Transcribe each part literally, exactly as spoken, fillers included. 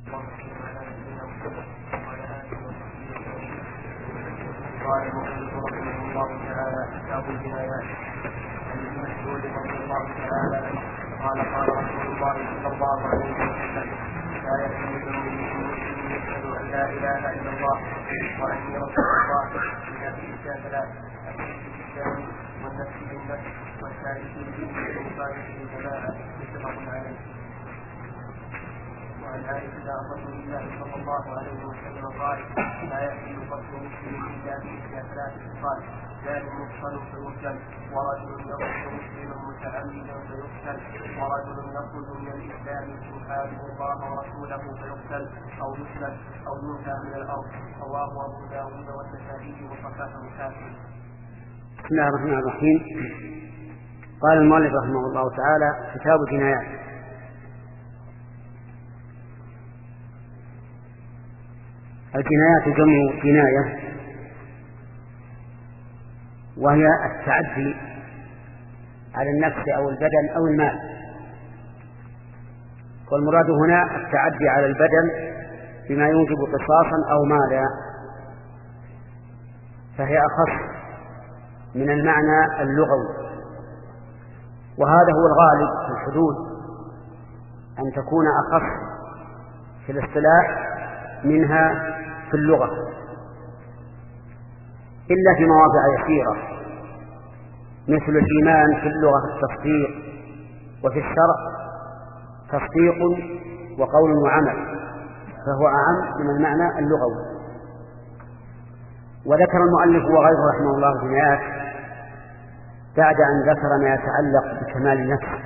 قال المؤلف رحمه الله تعالى كتاب الجنايات. عن ابن مسعود رضي الله تعالى قال قال رسول الله صلى الله عليه وسلم لا يحل دم مسلم يشهد ان لا اله الا الله واني رسول الله الا في ثلاث: الشرك بالشام والنفس بالنفس والثالث بالمخالفه بالجماعه متفق عليه. وعن عائشة عن رسول الله صلى الله عليه وسلم قال لا يحل قتل مسلم إلا بإحدى ثلاث قال: ذلك يقتل فيقتل، ورجل يقتل مسلما متعمدا فيقتل، ورجل يخرج من الإسلام يحارب الله ورسوله فيقتل أو يسلب أو ينفى من الأرض. رواه أبو داود والنسائي وصححه الحاكم. بسم الله الرحمن الرحيم. قال المؤلف رحمه الله تعالى كتاب الجنايات. الجنايات جمع جناية، وهي التعدي على النفس أو البدن أو المال، والمراد هنا التعدي على البدن بما يوجب قصاصا أو مالا، فهي أخص من المعنى اللغوي، وهذا هو الغالب في الحدود أن تكون أخص في الاصطلاح منها في اللغة، إلا في مواضع يسيرة، مثل الإيمان في اللغة التصديق، وفي الشرع تصديق وقول وعمل، فهو أعم من المعنى اللغوي. وذكر المؤلف وغيره رحمه الله الجنايات بعد أن ذكر ما يتعلق بكمال النفس،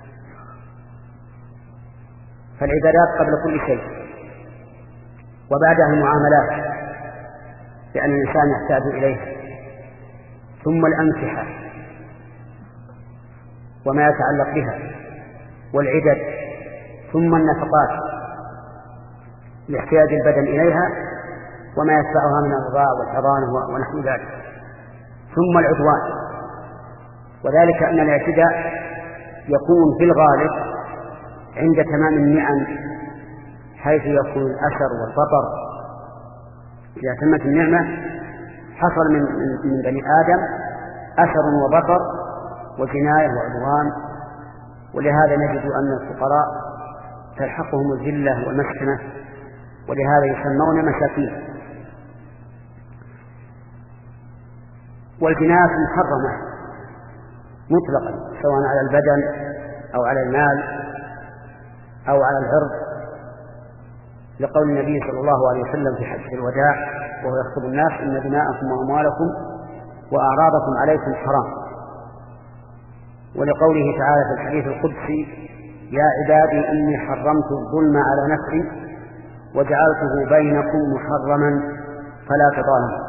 فالعبادات قبل كل شيء، وبعدها المعاملات لأن الإنسان يحتاج إليها، ثم الأمسحة وما يتعلق بها، والعدد، ثم النفقات لاحتياج البدن إليها وما يتبعها من الرضاع والحضانة ونحو ذلك، ثم العدوان، وذلك أن الاعتداء يكون في الغالب عند تمام النعم، حيث يكون الأثر والبطر. إذا تمت النعمة حصل من, من بني آدم أثر وبطر وجناية وعدوان، ولهذا نجد أن الفقراء تلحقهم الذلة والمسكنة، ولهذا يسمون مساكين. والجنايات محرمة مطلقا، سواء على البدن أو على المال أو على العرض، لقول النبي صلى الله عليه وسلم في حجة الوداع وهو يخطب الناس: إن دماءكم وأموالكم وأعراضكم عليكم حرام. ولقوله تعالى في الحديث القدسي: يا عبادي إني حرمت الظلم على نفسي وجعلته بينكم محرما فلا تظالموا.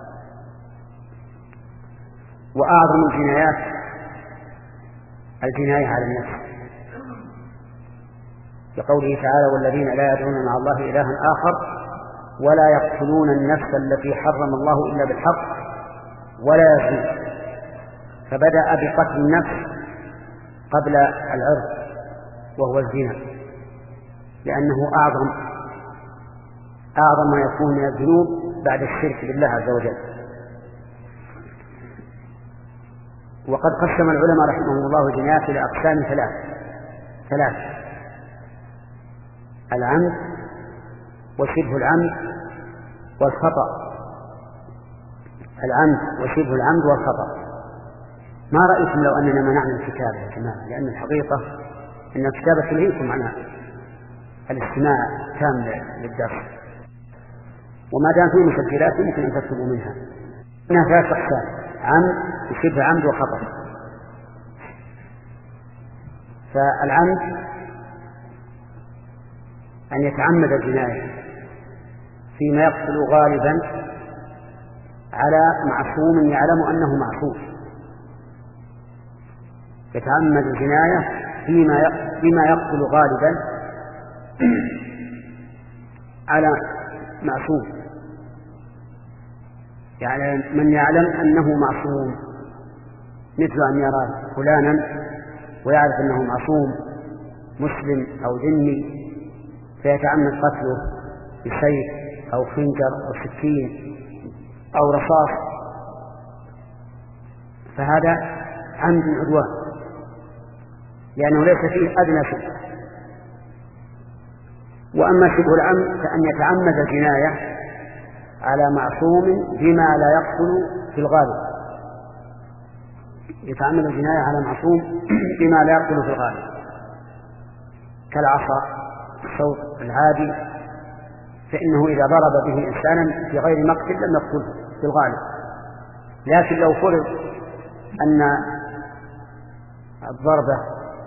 وأعظم الجنايات الجناية على النفس، لقوله تعالى: والذين لا يدعون مع الله إلها آخر ولا يقتلون النفس التي حرم الله إلا بالحق ولا يزنون. فبدأ بقتل النفس قبل العرض وهو الزنا، لأنه أعظم أعظم ما يكون من الذنوب بعد الشرك بالله عز وجل. وقد قسم العلماء رحمهم الله الجنايات إلى أقسام ثلاث ثلاث العمد وشبه العمد والخطأ. العمد وشبه العمد والخطأ. ما رأيكم لو أننا منعنا الكتابة يا جماعة؟ لأن الحقيقة أن الكتابة تلهيكم عن الاستماع تام للدرس، وما دام فيه مسجلات يمكن أن تكتبوا منها. إنها ثلاث أقسام: عمد وشبه عمد وخطأ. فالعمد أن يتعمد الجناية فيما يقتل غالبا على معصوم يعلم أنه معصوم، يتعمد الجناية فيما فيما يقتل غالبا على معصوم، يعني من يعلم أنه معصوم، مثل أن يرى فلانا ويعرف أنه معصوم مسلم أو ذمي فيتعمد قتله بسيف أو خنجر أو سكين أو رصاص، فهذا عمد عدوان، لأنه ليس فيه أدنى شبهة. وأما شبه العمد فأن يتعمد الجناية على معصوم بما لا يقتل في الغالب، يتعمد الجناية على معصوم بما لا يقتل في الغالب، كالعصا الصوت العادي، فإنه إذا ضرب به إنسانا في غير مقتل لم يقتله في الغالب. لكن لو فرض أن الضربة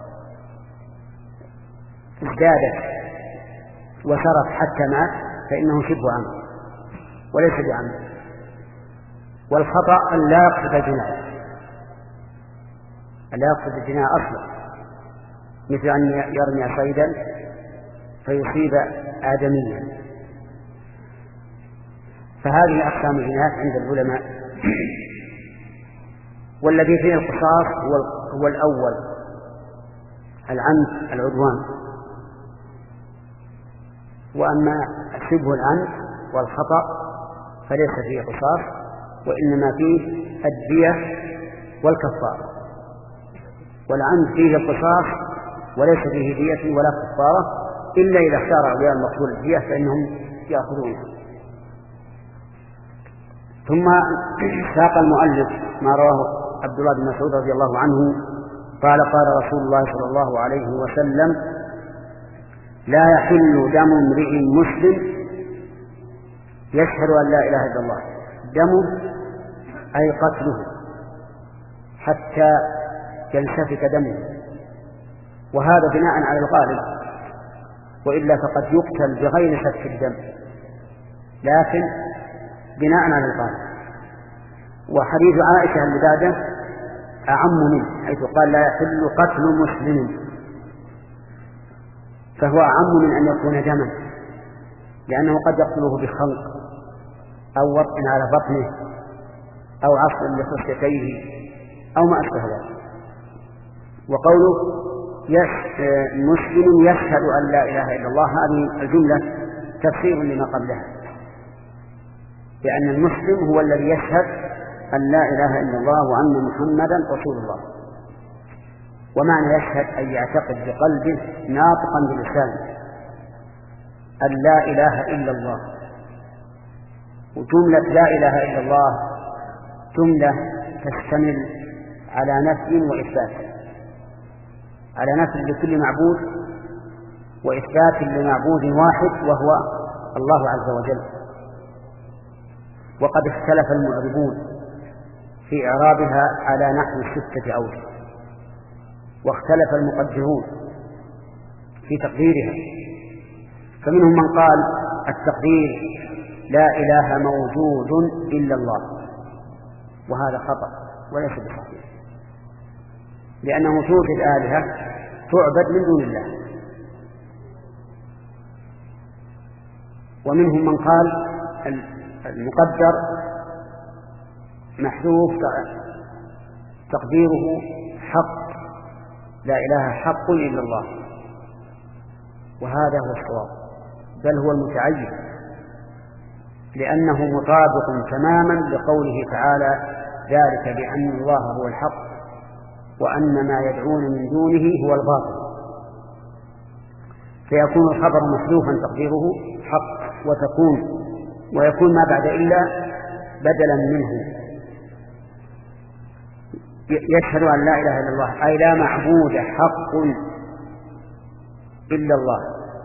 ازدادت وسرت حتى مات فإنه شبه عمد وليس بعمد. والخطأ أن لا يقصد الجناية، أن لا يقصد الجناية أصلا، مثل أن يرمي صيدا فيصيب آدميا. فهذه أقسام الجنايات عند العلماء. والذي فيه القصاص هو الأول العمد العدوان، وأما شبه العمد والخطأ فليس فيه قصاص، وإنما فيه الدية والكفارة. والعمد فيه القصاص وليس فيه دية ولا كفارة، إلا إذا اختار أولياء المقتول الدية فإنهم يأخذونها. ثم ساق المؤلف ما رواه عبد الله بن مسعود رضي الله عنه قال قال رسول الله صلى الله عليه وسلم: لا يحل دم امرئ مسلم يشهد أن لا إله إلا الله، دمه أي قتله حتى ينسفك دمه، وهذا بناء على الغالب، وإلا فقد يقتل بغير سفك الدم، لكن بناء على الغالب. وحديث عائشة اللي بعده أعم منه، حيث قال لا يحل قتل مسلم، فهو أعم من أن يكون دما، لأنه قد يقتله بخنق أو وطء على بطنه أو عصر لخصيتيه أو ما أشبه ذلك. وقوله مسلم يشهد أن لا إله إلا الله، هذه الجملة تفسير لما قبلها، لأن المسلم هو الذي يشهد أن لا إله إلا الله وأن محمدا رسول الله. ومعنى يشهد أن يعتقد بقلبه ناطقا بلسانه أن لا إله إلا الله. وجملة لا إله إلا الله جملة تشتمل على نفي وإثبات، على نفي لكل معبود وإثبات لمعبود واحد وهو الله عز وجل. وقد اختلف المعربون في إعرابها على نحو ستة أوجه، واختلف المقدرون في تقديرها، فمنهم من قال التقدير لا إله موجود إلا الله، وهذا خطأ وليس بصحيح، لأنه توجد آلهة تعبد من دون الله. ومنهم من قال المقدر محذوف تقديره حق، لا إله حق إلا الله، وهذا هو الصواب، بل هو المتعين، لأنه مطابق تماما لقوله تعالى: ذلك بأن الله هو الحق وأن ما يدعون من دونه هو الباطل. فيكون الخبر محذوفا تقديره حق، وتكون ويكون ما بعد إلا بدلا منه. يشهد أن لا إله إلا الله أي لا معبود حق إلا الله،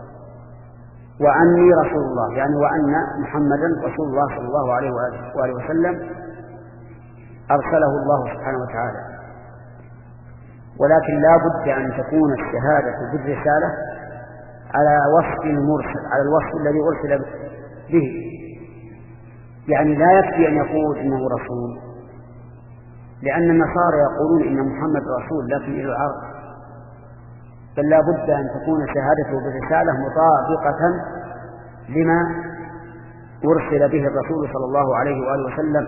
وأني رسول الله، يعني وأن محمدا رسول الله صلى الله عليه وآله وسلم أرسله الله سبحانه وتعالى. ولكن لا بد أن تكون الشهادة بالرسالة على وصف المرسل، على الوصف الذي أرسل به، يعني لا يكفي أن يقول إنه رسول، لأن النصارى يقولون إن محمد رسول لكن إلى العرب، بل لا بد أن تكون شهادته بالرسالة مطابقة لما أرسل به الرسول صلى الله عليه وآله وسلم،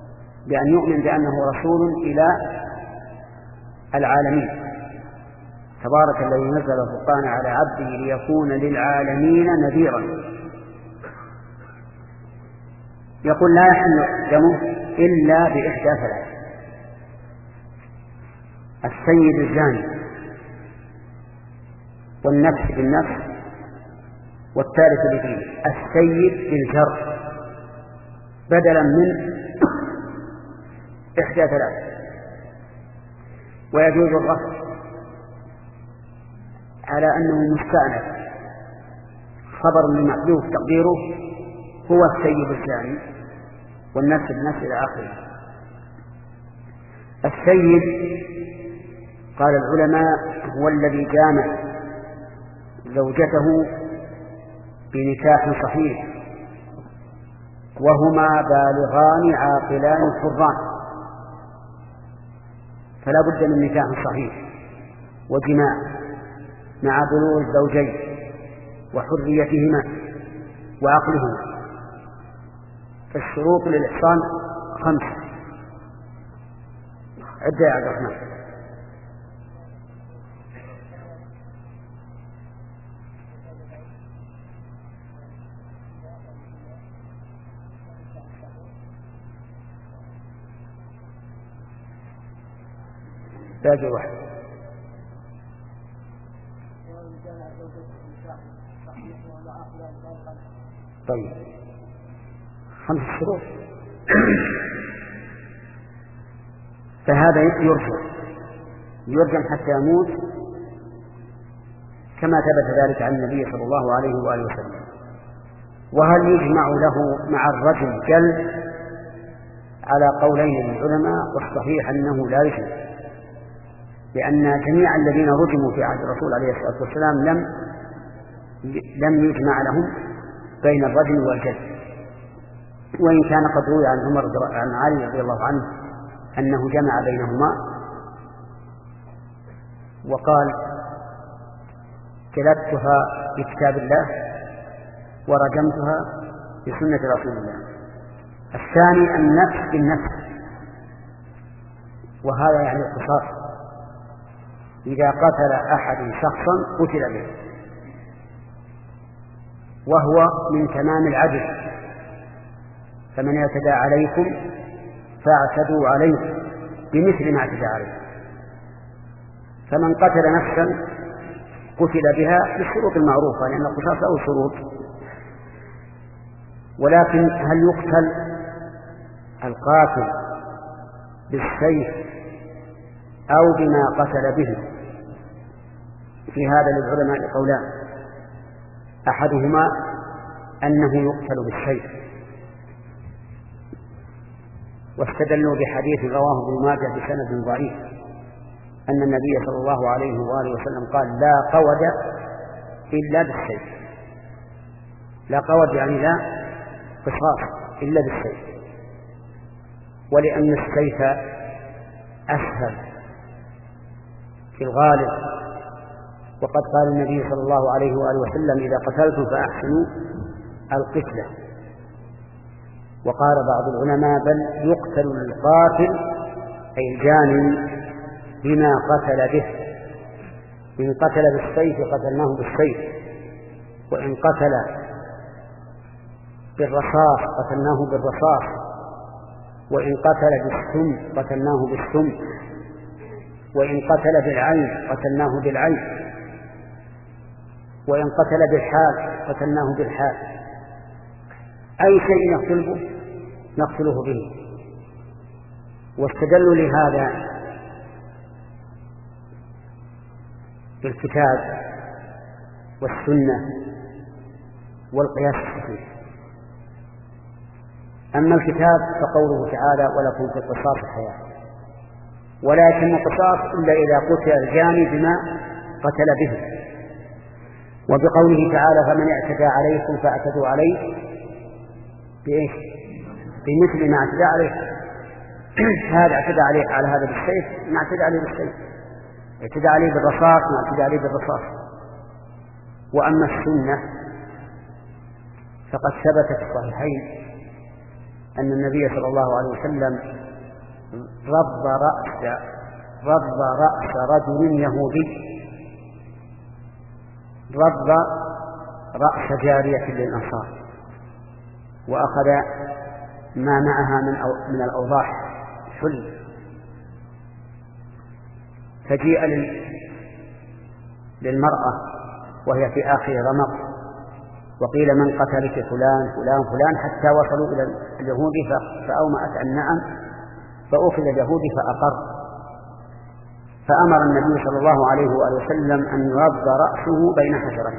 بأن يؤمن بأنه رسول إلى العالمين تبارك الذي نزل الفرقان على عبده ليكون للعالمين نذيرا. يقول لا يحل دمه إلا بإحدى ثلاث: السيد الزاني، والنفس بالنفس، والثالث بدين. السيد بالجر بدلا من إحدى ثلاث. ويجوز الرفع على أنه مستأنف خبر من محذوف تقديره هو السيد الزاني، والنفس بالنفس إلى آخره. السيد قال العلماء هو الذي جامع زوجته بنكاح صحيح وهما بالغان عاقلان حران، فلا بد من نكاح صحيح وجماع مع بلوغ الزوجين وحريتهما وعقلهما. فالشروط للإحصان خمسة. عد يا عبد الرحمن. باقي واحد. طيب خمس شروط. فهذا يرجم يرجم حتى يموت كما ثبت ذلك عن النبي صلى الله عليه وآله وسلم. وهل يجمع له مع الرجم جلد؟ على قولين للعلماء، والصحيح أنه لا يجمع، لأن جميع الذين رجموا في عهد الرسول عليه الصلاة والسلام لم لم يجمع لهم بين الرجم والجلد. وإن كان قد روي عن عمر عن علي رضي الله عنه أنه جمع بينهما وقال: جلدتها بكتاب الله ورجمتها بسنة رسول الله. الثاني النفس بالنفس، وهذا يعني القصاص. إذا قتل أحد شخصا قتل به، وهو من تمام العدل. فمن اعتدى عليكم فاعتدوا عليه بمثل ما اعتدى عليه. فمن قتل نفسا قتل بها بالشروط المعروفة، لأن القصاص له شروط. ولكن هل يقتل القاتل بالسيف أو بما قتل به؟ في هذا للعلماء قولان: أحدهما أنه يقتل بالسيف، واستدلوا بحديث رواه ابن ماجه بسند ضعيف أن النبي صلى الله عليه وآله وسلم قال: لا قود إلا بالسيف. لا قود يعني لا قصاص إلا بالسيف، ولأن السيف أسهل في الغالب. وقد قال النبي صلى الله عليه وآله وسلم: إذا قتلتم فأحسنوا القتلة. وقال بعض العلماء: بل يقتل القاتل أي الجاني بما قتل به. إن قتل بالسيف قتلناه بالسيف، وإن قتل بالرصاص قتلناه بالرصاص، وإن قتل بالسم قتلناه بالسم، وإن قتل بالعين قتلناه بالعين، وإن قتل بالحال قتلناه بالحال. أي شيء نقتله نقتله به. واستدلوا لهذا بالكتاب والسنة والقياس الصحيح. أما الكتاب فقوله تعالى: ولكم في القصاص حياة. ولكن القصاص إلا إذا قتل الجاني بما قتل به. وبقوله تعالى: فمن اعتدى عليكم فاعتدوا عليه بإيش؟ بمثل ما اعتدى عليه. هذا اعتدى عليه على هذا بالسيف، ما اعتدى عليه بالسيف. اعتدى عليه بالرصاص، ما اعتدى عليه بالرصاص. وأما السنة فقد ثبت في الصحيحين أن النبي صلى الله عليه وسلم رض رأس رض رأس رجل يهودي رب رأس جارية للأنصار وأخذ ما معها من من الأوضاح حل، فجيء للمرأة وهي في آخر رمق وقيل من قتلك فلان فلان فلان حتى وصلوا إلى اليهود فأومأت عن نعم، فأخذ اليهود فأقر، فأمر النبي صلى الله عليه وآله وسلم أن يرد رأسه بين حجرين،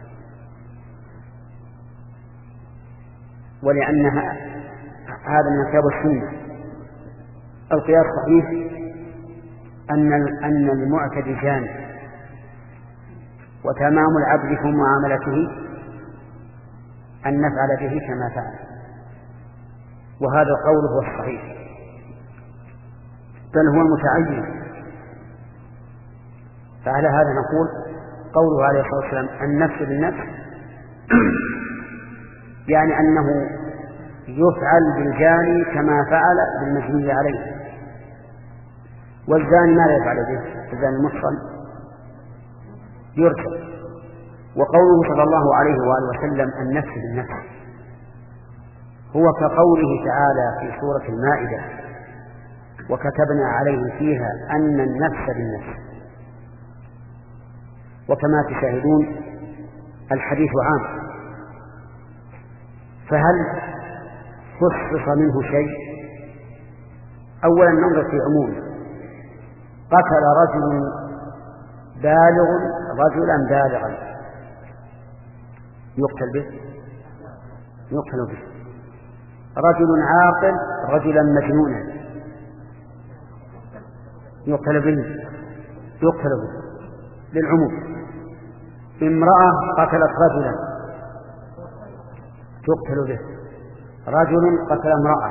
ولأن هذا من كتاب السنة. القياس صحيح أن أن المعتدي جاني، وتمام العبد في معاملته أن نفعل به كما فعل، وهذا القول هو الصحيح بل هو المتعين. فعلى هذا نقول قوله عليه الصلاة والسلام النفس بالنفس يعني أنه يفعل بالجاني كما فعل بالمجني عليه، والزاني ماذا يفعل به؟ الزاني المحصن يرجم. وقوله صلى الله عليه وآله وسلم النفس بالنفس هو كقوله تعالى في سورة المائدة وكتبنا عليه فيها أن النفس بالنفس. وكما تشاهدون الحديث عام، فهل خصص منه شيء؟ أولا ننظر في عمومه، قتل رجل بالغ رجلا بالغا يقتل به يقتل به، رجل عاقل رجلا مجنونا يقتل به يقتل به للعموم. امرأة قتلت رجلا يقتل به، رجل قتل امرأة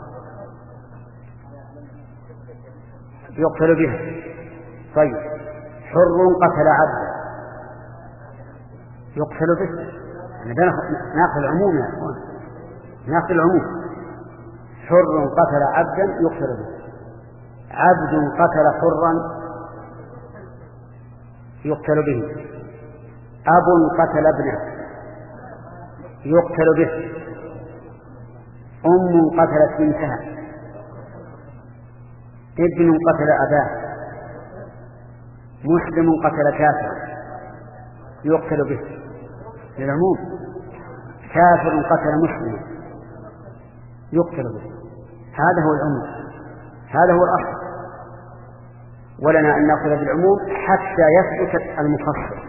يقتل به. طيب حر قتل عبدا يقتل به. ناخذ العموم يا أخوان، ناخذ العموم. حر قتل عبدا يقتل به، عبد قتل حرا يقتل به، أب قتل ابنه يقتل به، أم قتلت بنتها، ابن قتل أباه، مسلم قتل كافر يقتل به للعموم، كافر قتل مسلم يقتل به. هذا هو العموم، هذا هو الأصل، ولنا أن نأخذ بالعموم حتى يثبت المخصص،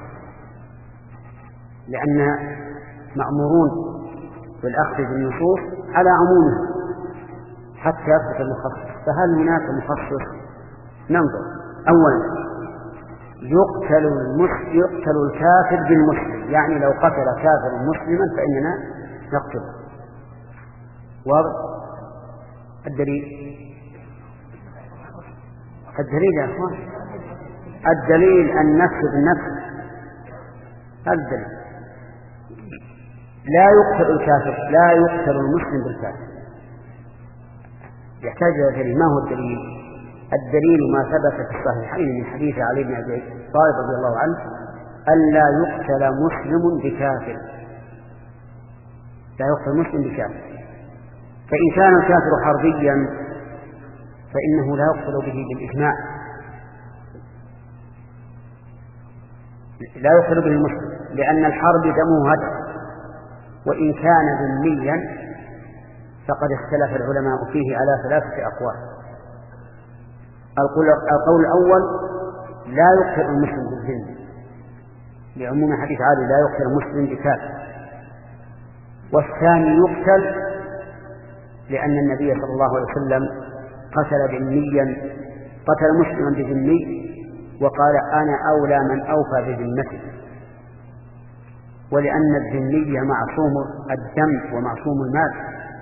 لأن مأمورون بالأخذ بالنصوص على عمومه حتى يثبت المخصص. فهل هناك مخصص؟ ننظر. أولا يقتل المسلم يقتل الكافر بالمسلم، يعني لو قتل كافر مسلما فإننا نقتله. واضح؟ الدليل الدليل يا أخوان، الدليل النفس بالنفس. الدليل لا يقتل الكافر لا يقتل المسلم بالكافر، يحتاج إلى دليل. ما هو الدليل؟ الدليل ما ثبت في الصحيحين من حديث علي بن أبي طالب رضي الله عنه ألا يقتل مسلم بكافر، لا يقتل مسلم بكافر. فإن كان الكافر حربيا فإنه لا يقتل به بالإجماع، لا يقتل به المسلم، لأن الحرب دمه هدر. وإن كان ذميا فقد اختلف العلماء فيه على ثلاثة أقوال. القول الأول لا يقتل المسلم بالذمة لعموم حديث علي لا يقتل المسلم بكافر، والثاني يقتل لأن النبي صلى الله عليه وسلم قتل ذميا قتل مسلما بذمي وقال أنا أولى من أوفى بذمته، ولأن الذمي معصوم الدم ومعصوم المال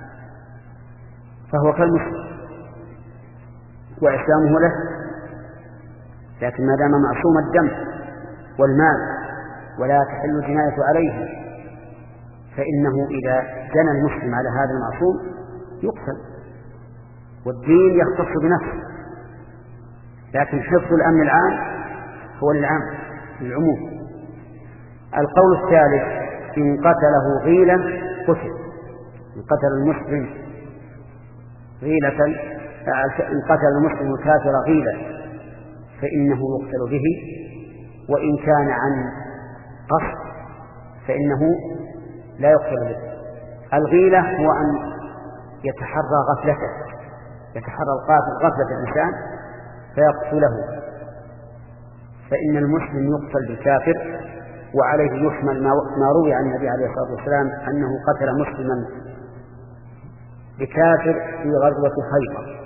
فهو كالمسلم وإسلامه له، لكن ما دام معصوم الدم والمال ولا تحل الجناية عليه فإنه إذا جنى المسلم على هذا المعصوم يقتل، والدين يختص بنفسه، لكن حفظ الأمن العام هو للعام للعموم. القول الثالث: إن قتله غيلا قتل. إن قتل المسلم غيلة إن قتل المسلم الكافر غيلة فإنه يقتل به، وإن كان عن قصد فإنه لا يقتل به. الغيلة هو أن يتحرى غفلته، يتحرى القاتل غفلة الإنسان فيقتله، فإن المسلم يقتل بالكافر. وعليه يحمل ما روي عن النبي عليه الصلاة والسلام أنه قتل مسلما بكافر في غزوة خيبر.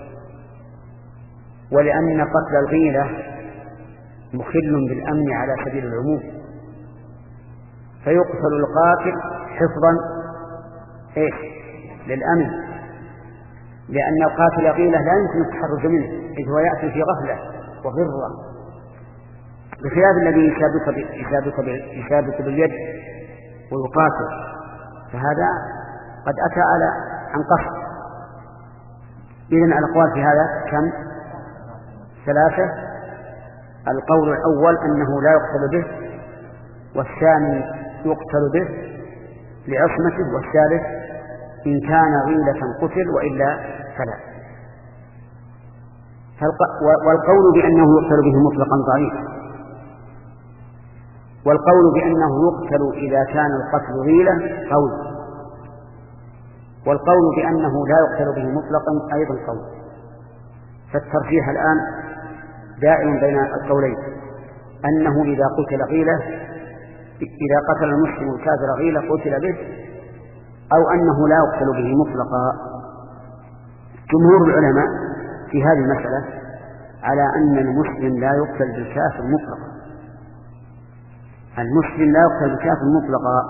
ولأن قتل الغيلة مخل بالأمن على سبيل العموم، فيقتل القاتل حفظا إيه؟ للأمن، لأن القاتل غيلة لا يمكن التحرز منه إذ هو يأتي في غفلة وغرة، بخلاف الذي يشابك يشابك يشابك باليد ويقاتل، فهذا قد أتى على عن قصد. إذن الأقوال في هذا كم؟ ثلاثة. القول الأول أنه لا يقتل به، والثاني يقتل به لعصمته، والثالث إن كان غيلة قتل وإلا فلا. والقول بأنه يقتل به مطلقا ضعيف، والقول بأنه يقتل إذا كان القتل غيلة قول، والقول بأنه لا يقتل به مطلقا أيضا قول. فالترجيح الآن دائم بين القولين، أنه إذا قتل غيلة إذا قتل المسلم الكافر غيلة قتل به، أو أنه لا يقتل به مطلقا. جمهور العلماء في هذه المسألة على أن المسلم لا يقتل بالكافر مطلقا، المسلم لا يقتل بالكافر مطلقا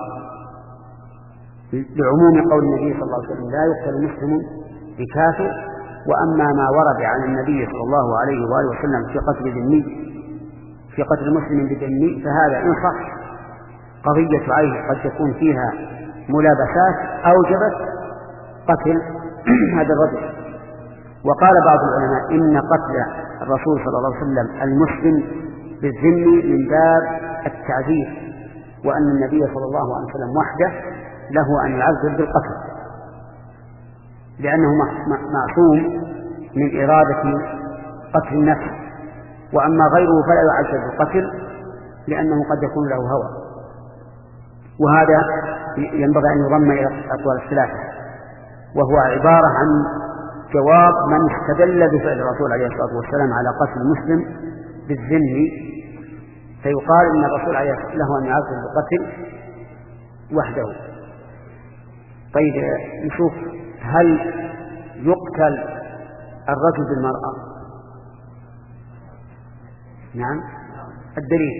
لعموم قول النبي صلى الله عليه وسلم: لا يقتل مسلم بكافر. وأما ما ورد عن النبي صلى الله عليه وآله وسلم في قتل ذمي في قتل مسلم بذمي فهذا إن صح قضية عين قد تكون فيها ملابسات أوجبت قتل هذا الرجل. وقال بعض العلماء إن قتل الرسول صلى الله عليه وسلم المسلم بالذمي من باب التعذير، وأن النبي صلى الله عليه وسلم وحده له أن يعذر بالقتل، لأنه معصوم من إرادة قتل النفس، وأما غيره فلا يعذر بالقتل لأنه قد يكون له هوى. وهذا ينبغي أن يضم إلى أقوال الثلاثة، وهو عبارة عن جواب من استدل بفعل الرسول عليه الصلاة والسلام على قتل المسلم بالذمي، فيقال إن الرسول عليه الصلاة والسلام له أن يعذر بالقتل وحده. طيب نشوف، هل يقتل الرجل بالمرأة؟ نعم، الدليل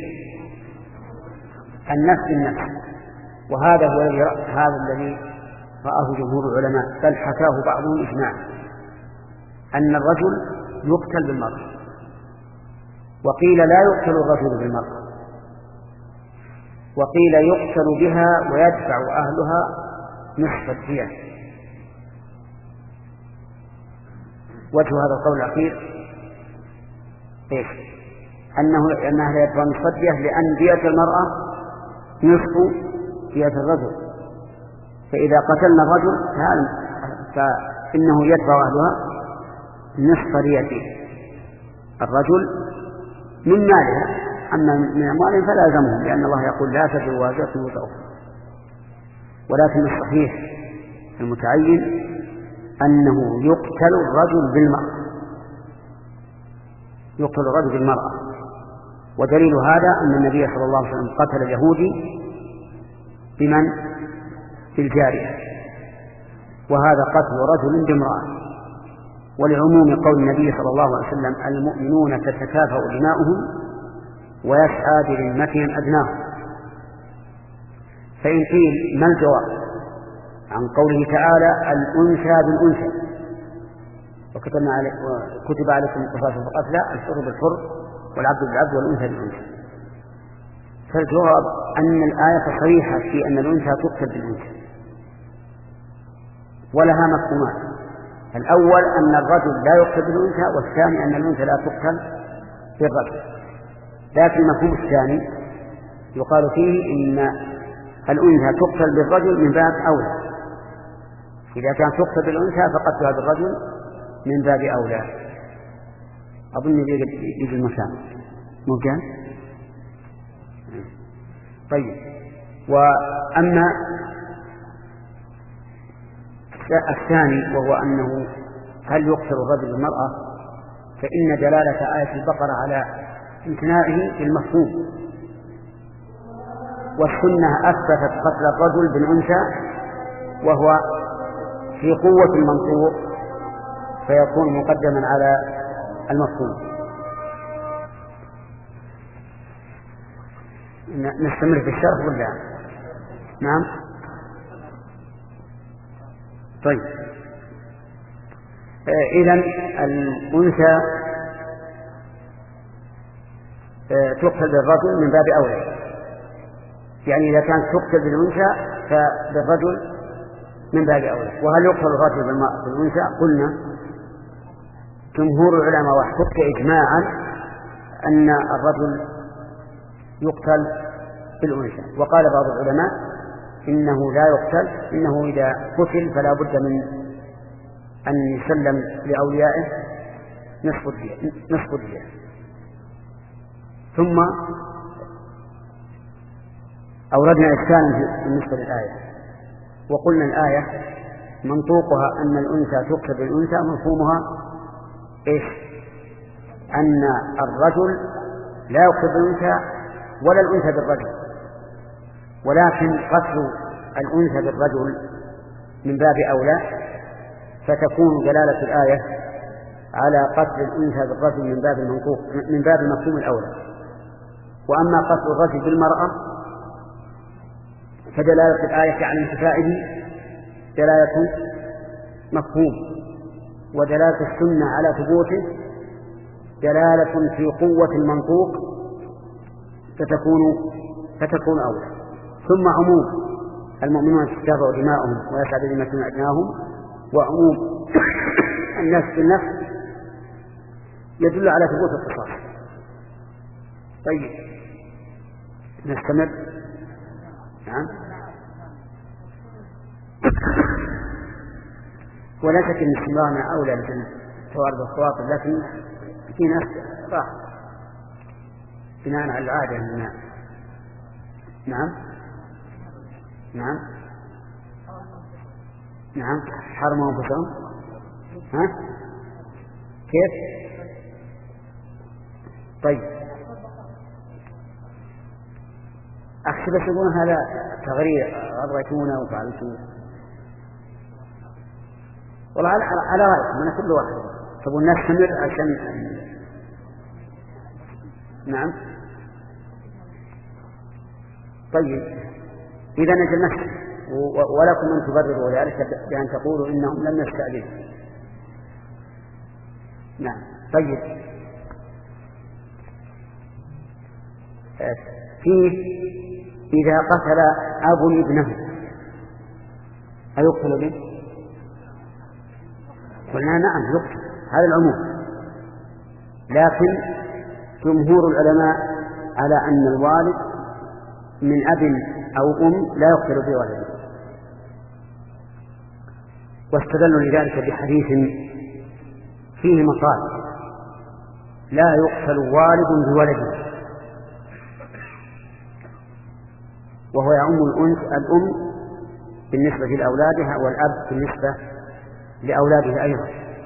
النفس بالنفس، وهذا هو هذا الذي رآه جمهور العلماء، بل حكاه بعضهم إجماعا أن الرجل يقتل بالمرأة. وقيل لا يقتل الرجل بالمرأة، وقيل يقتل بها ويدفع أهلها نصف الدية. وجه هذا القول الأخير إيش؟ أنه أنها لا يدفع نصف الدية لأن دية المرأة نصف دية الرجل، فإذا قتلنا الرجل فإنه يدفع أهلها نصف دية الرجل من مالها، أما من أموالهم فلا يلزمهم، لأن الله يقول لا تزر وازرة وزر أخرى. ولكن الصحيح المتعين أنه يقتل الرجل بالمرأة، يقتل الرجل بالمرأة. ودليل هذا أن النبي صلى الله عليه وسلم قتل اليهودي بمن؟ بالجارية، وهذا قتل رجل بامرأة. ولعموم قول النبي صلى الله عليه وسلم: المؤمنون تتكافأ دماؤهم ويسعى برمتهم أدناهم. فإن قيل ما الجواب عن قوله تعالى: الأنثى بالأنثى وكتبنا عليك وكتب عليكم القصاص في القتلى الحر بالحر والعبد بالعبد والأنثى بالأنثى؟ فالجواب أن الآية صريحة في أن الأنثى تقتل بالأنثى، ولها مفهومان: الأول أن الرجل لا يقتل بالأنثى، والثاني أن الأنثى لا تقتل بالرجل. لكن المفهوم الثاني يقال فيه إن الأنثى تقتل بالرجل من باب أولى، إذا كانت تقتل بالأنثى فقتلها بالرجل من باب أولى. أظن يجي المكان ممكن. طيب، وأما الثاني وهو أنه هل يقتل الرجل بالمرأة، فإن دلالة آية البقرة على امتناعه بالمفهوم، والسنة أثبتت قتل الرجل بالأنثى وهو في قوة المنطوق فيكون مقدما على المفهوم. نستمر في الشرح ولا؟ نعم. طيب، إذن الأنثى تقتل بالرجل من باب أولى، يعني إذا كانت تقتل بالأنثى فبالرجل من باب أولى. وهل يقتل الرجل بالأنثى؟ قلنا جمهور العلماء واحتج إجماعا أن الرجل يقتل بالأنثى، وقال بعض العلماء إنه لا يقتل، إنه إذا قتل فلا بد من أن يسلم لأوليائه نصف الدية نصف الدية. ثم أوردنا إشكالا بالنسبة للآية، وقلنا الآية منطوقها أن الأنثى تقتل بالأنثى، مفهومها إيش؟ أن الرجل لا يقتل بالأنثى ولا الأنثى بالرجل، ولكن قتل الأنثى بالرجل من باب أولى، فتكون دلالة الآية على قتل الأنثى بالرجل من باب المنطوق من باب المفهوم الأولى. وأما قتل الرجل بالمرأة فدلالة الآية على انتفائه دلالة مفهوم، ودلالة السنة على ثبوته دلالة في قوة المنطوق فتكون فتكون أولى. ثم عموم المؤمنون تستهزأ دماؤهم ويسعد ذمة أدناهم، وعموم النفس بالنفس يدل على ثبوت القصاص. طيب، نستمر. نعم. ولا شك أن استمرارنا أولى لكن توارد الخواطر، لكن في ناس راح بناء على العادة هنا. نعم نعم نعم حرموا أنفسهم. ها كيف؟ طيب، أخشى بس يقولون هذا تغرير، غريتونا وفعلتونا. والله على على رأيكم أنا كل واحد. طب والناس تمر عشان. نعم. طيب، إذا نجل نفسه، ولكم أن تبرروا ذلك بأن تقولوا إنهم لم يستأذنوا. نعم. طيب، فيه إذا قتل أب ابنه أيقتل به؟ قلنا نعم يقتل، هذا العموم، لكن جمهور العلماء على أن الوالد من أب أو أم لا يقتل به ولده، واستدلوا لذلك بحديث فيه مقال: لا يقتل والد بولده، وهو يعم الأم بالنسبة لأولادها والأب بالنسبة لأولاده أيضا.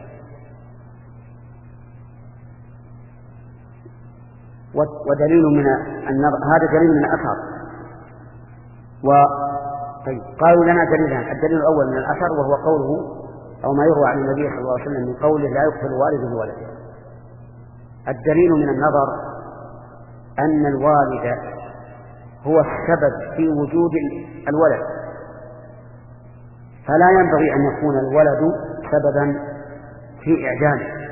ودليل من النظر، هذا دليل من الأثر. وطيب، قالوا لنا دليلان: الدليل الأول من الأثر وهو قوله أو ما يروى عن النبي صلى الله عليه وسلم من قوله لا يقتل والد بولده. الدليل من النظر أن الوالد هو السبب في وجود الولد، فلا ينبغي أن يكون الولد سببا في إعجازه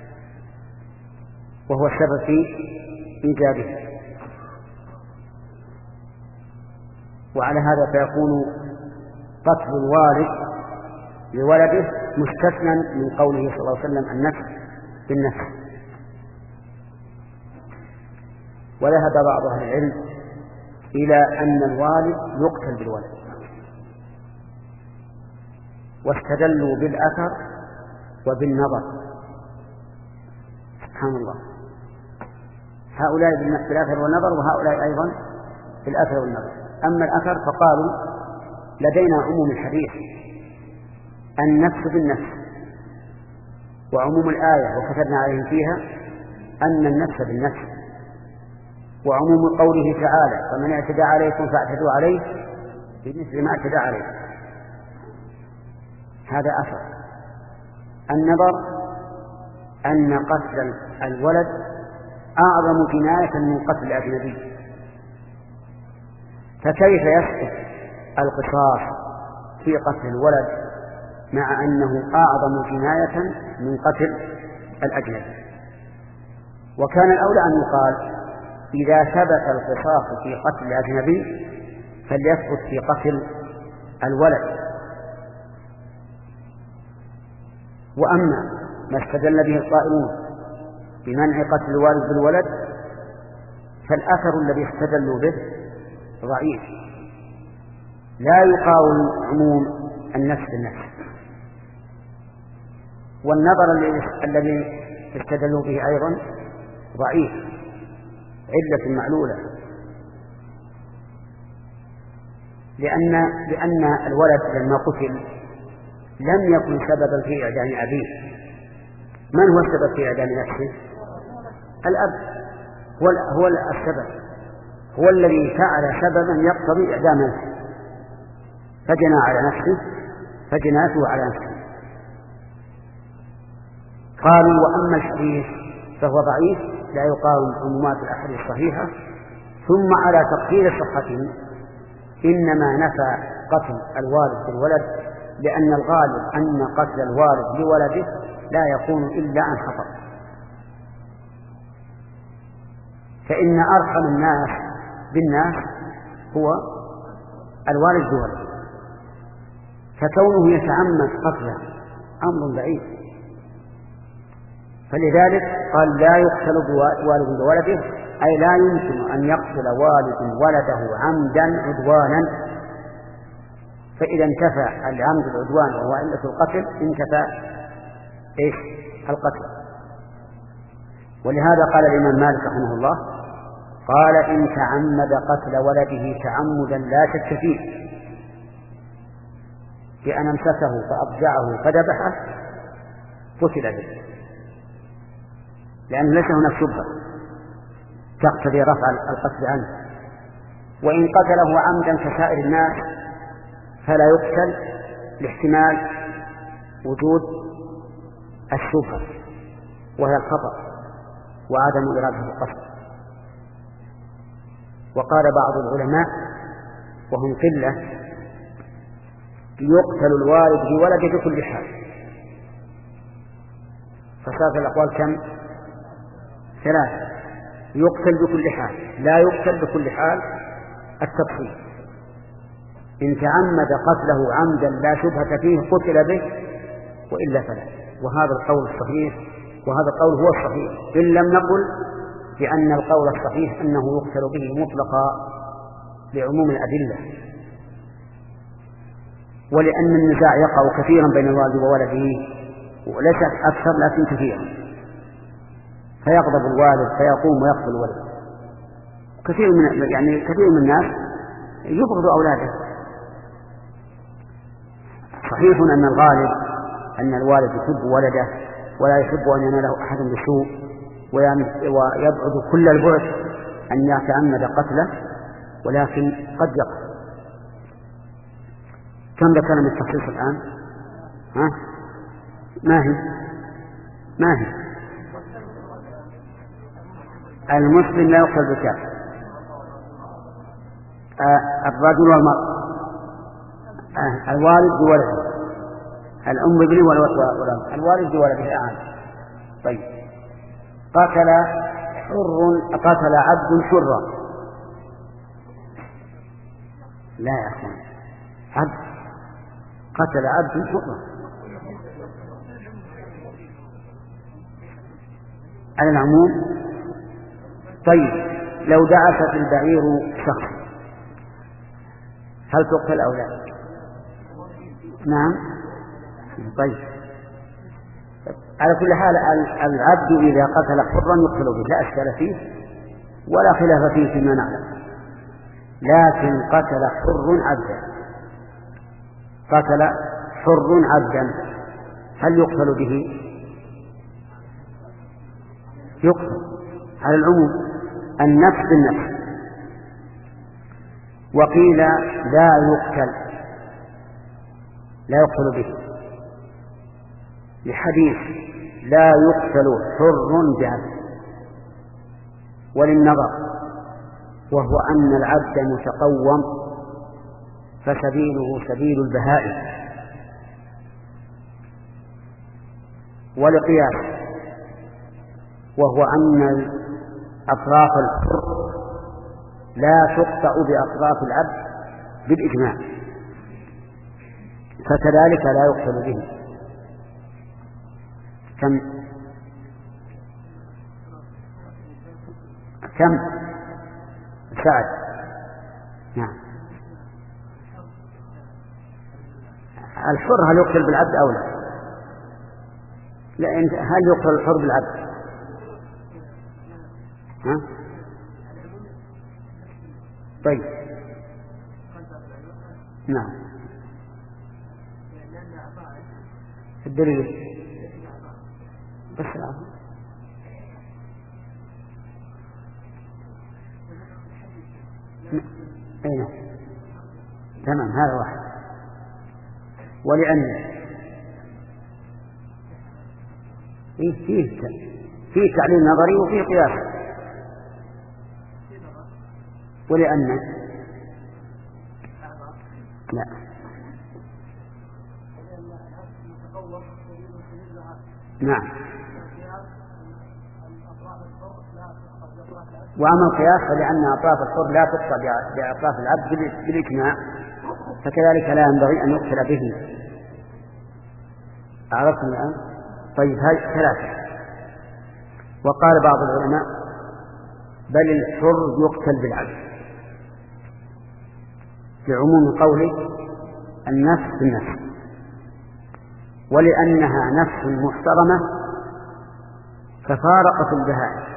وهو السبب في إيجابه. وعلى هذا فيكون قتل الوالد لولده مستثنى من قوله صلى الله عليه وسلم النفس بالنفس. وذهب بعض أهل العلم إلى أن الوالد يقتل بالولد، واستدلوا بالأثر وبالنظر. سبحان الله، هؤلاء بالأثر والنظر وهؤلاء أيضا بالأثر والنظر. أما الأثر فقالوا لدينا عموم الحديث النفس بالنفس، وعموم الآية وكتبنا عليهم فيها أن النفس بالنفس، وعموم قوله تعالى فمن اعتدى عليكم فاعتدوا عليه بمثل ما اعتدى عليكم. هذا أثر. النظر أن قتل الولد أعظم جناية من قتل الأجنبي، فكيف يسقط القصاص في قتل الولد مع أنه أعظم جناية من قتل الأجنبي؟ وكان الأولى أن يقال إذا ثبت القصاص في قتل الأجنبي فليثبت في قتل الولد. وأما ما استدل به القائلون بمنع قتل الوالد بالولد فالأثر الذي استدلوا به ضعيف، لا يقاوم عموم النفس بالنفس. والنظر الذي استدلوا به أيضا ضعيف، علة معلولة، لأن لأن الولد لما قتل لم يكن سببا في إعدام أبيه. من هو السبب في إعدام نفسه؟ الأب هو هو السبب، هو الذي فعل سببا يقتضي إعدام نفسه، فجنى على نفسه فجناته على نفسه. قالوا وأما الحديث فهو ضعيف لا يقاوم عمومات الأحاديث الصحيحة. ثم على تقدير صحته إنما نفى قتل الوالد بالولد لأن الغالب أن قتل الوالد لولده لا يكون إلا عن خطأ، فإن أرحم الناس بالناس هو الوالد بولده، فكونه يتعمد قتله أمر بعيد. فلذلك قال لا يقتل والد بولده، أي لا يمكن أن يقتل والد ولده عمدا عدوانا، فإذا انتفى العمد العدوان وهو علة القتل انتفى إيش القتل. ولهذا قال الإمام مالك رحمه الله قال إن تعمد قتل ولده تعمدا لا شك فيه بأن امسكه فأضجعه فذبحه قتل به، لأن ليس هناك شبهة تقتضي رفع القتل عنه. وإن قتله عمدا كسائر الناس فلا يقتل لاحتمال وجود الشبهة وهي الخطأ وعدم إرادة القتل. وقال بعض العلماء وهم قلة يقتل الوالد بولده بكل حال، فصارت الأقوال كم؟ ثلاثة. يقتل بكل حال، لا يقتل بكل حال التفصيل. إن تعمد قتله عمدا لا شبهة فيه قتل به، وإلا فلا. وهذا القول الصحيح، وهذا القول هو الصحيح، إن لم نقل بأن القول الصحيح أنه يقتل به مطلقا لعموم الأدلة، ولأن النزاع يقع كثيرا بين الوالد وولده، وليس أكثر لكن كثيرا، فيغضب الوالد فيقوم ويقتل ولده. كثير من يعني كثير من الناس يبغض أولاده. صحيح أن الغالب أن الوالد يحب ولده ولا يحب أن يناله أحد بسوء، ويبعد كل البعد أن يتعمد قتله، ولكن قد يقتل. كم ذكرنا من التخصيص الآن؟ ها؟ ما هي؟ ما هي؟ المسلم لا يقتل بالكافر، آه الرجل والمرأة، آه الوالد بولده، الأم بابنه والأب، الوالد بولده أعان. طيب قتل حر قتل عبد حرا، لا يا أخوان، عبد قتل عبد حرا على العموم. طيب لو دعست البعير شخص هل تقتل أو لا؟ نعم. طيب، على كل حال العبد إذا قتل حرا يقتل به، لا أشكال فيه ولا خلاف فيه فيما نعلم. لكن قتل حر عبدا، قتل حر عبدا هل يقتل به؟ يقتل على العموم، النفس بالنفس. وقيل لا يقتل، لا يقتل به، لحديث لا يقتل حر بعبد. وللنظر، وهو أن العبد متقوم فسبيله سبيل البهائم. ولقياس، وهو أن أطراف الحر لا تقطع بأطراف العبد بالإجماع، فكذلك لا يقتل به. كم كم سعد؟ نعم. الحر هل يقتل بالعبد أو لا؟ لا، هل يقتل الحر بالعبد؟ ها؟ طيب، نعم. الدليل بس العفو. أين؟ تمام، هذا واحد. ولأن فيه فيه فيه تعليل نظري وفيه قياس. ولأن لا نعم. وأما القياس فلأن أطراف الحر لا تقطع بأطراف العبد بالإجماع، فكذلك لا ينبغي أن يقتل به. عرفتم الآن؟ طيب، هذه ثلاثة. وقال بعض العلماء بل الحر يقتل بالعبد، لعموم قوله النفس بالنفس، ولأنها نفس محترمة ففارقت البهائم،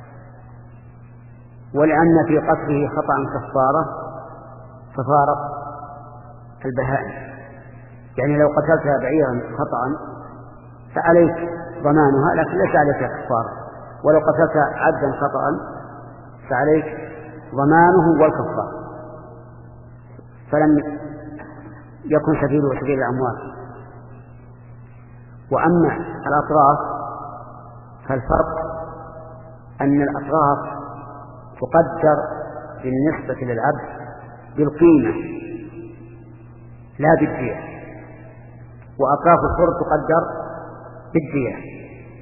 ولأن في قتله خطأ كفارة ففارق البهائم. يعني لو قتلتها بعيرا خطأ فعليك ضمانها لكن ليس عليك كفارة، ولو قتلت عبدا خطأ فعليك ضمانه والكفارة، فلم يكن سبيله سبيل الأموال. وأما الأطراف فالفرق أن الأطراف تقدر بالنسبة للعبد بالقيمة لا بالدية، وأطراف الحر تقدر بالدية.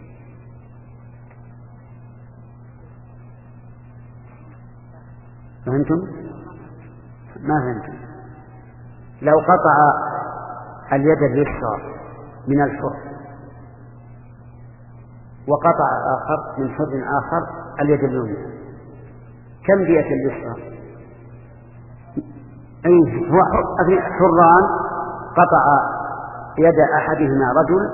فهمتم؟ ما فهمتم؟ لو قطع اليد اليسرى من الحر وقطع آخر من حر آخر اليد اليمنى، كم دية اليسرى؟ أي هو حران قطع يد أحدهما رجل،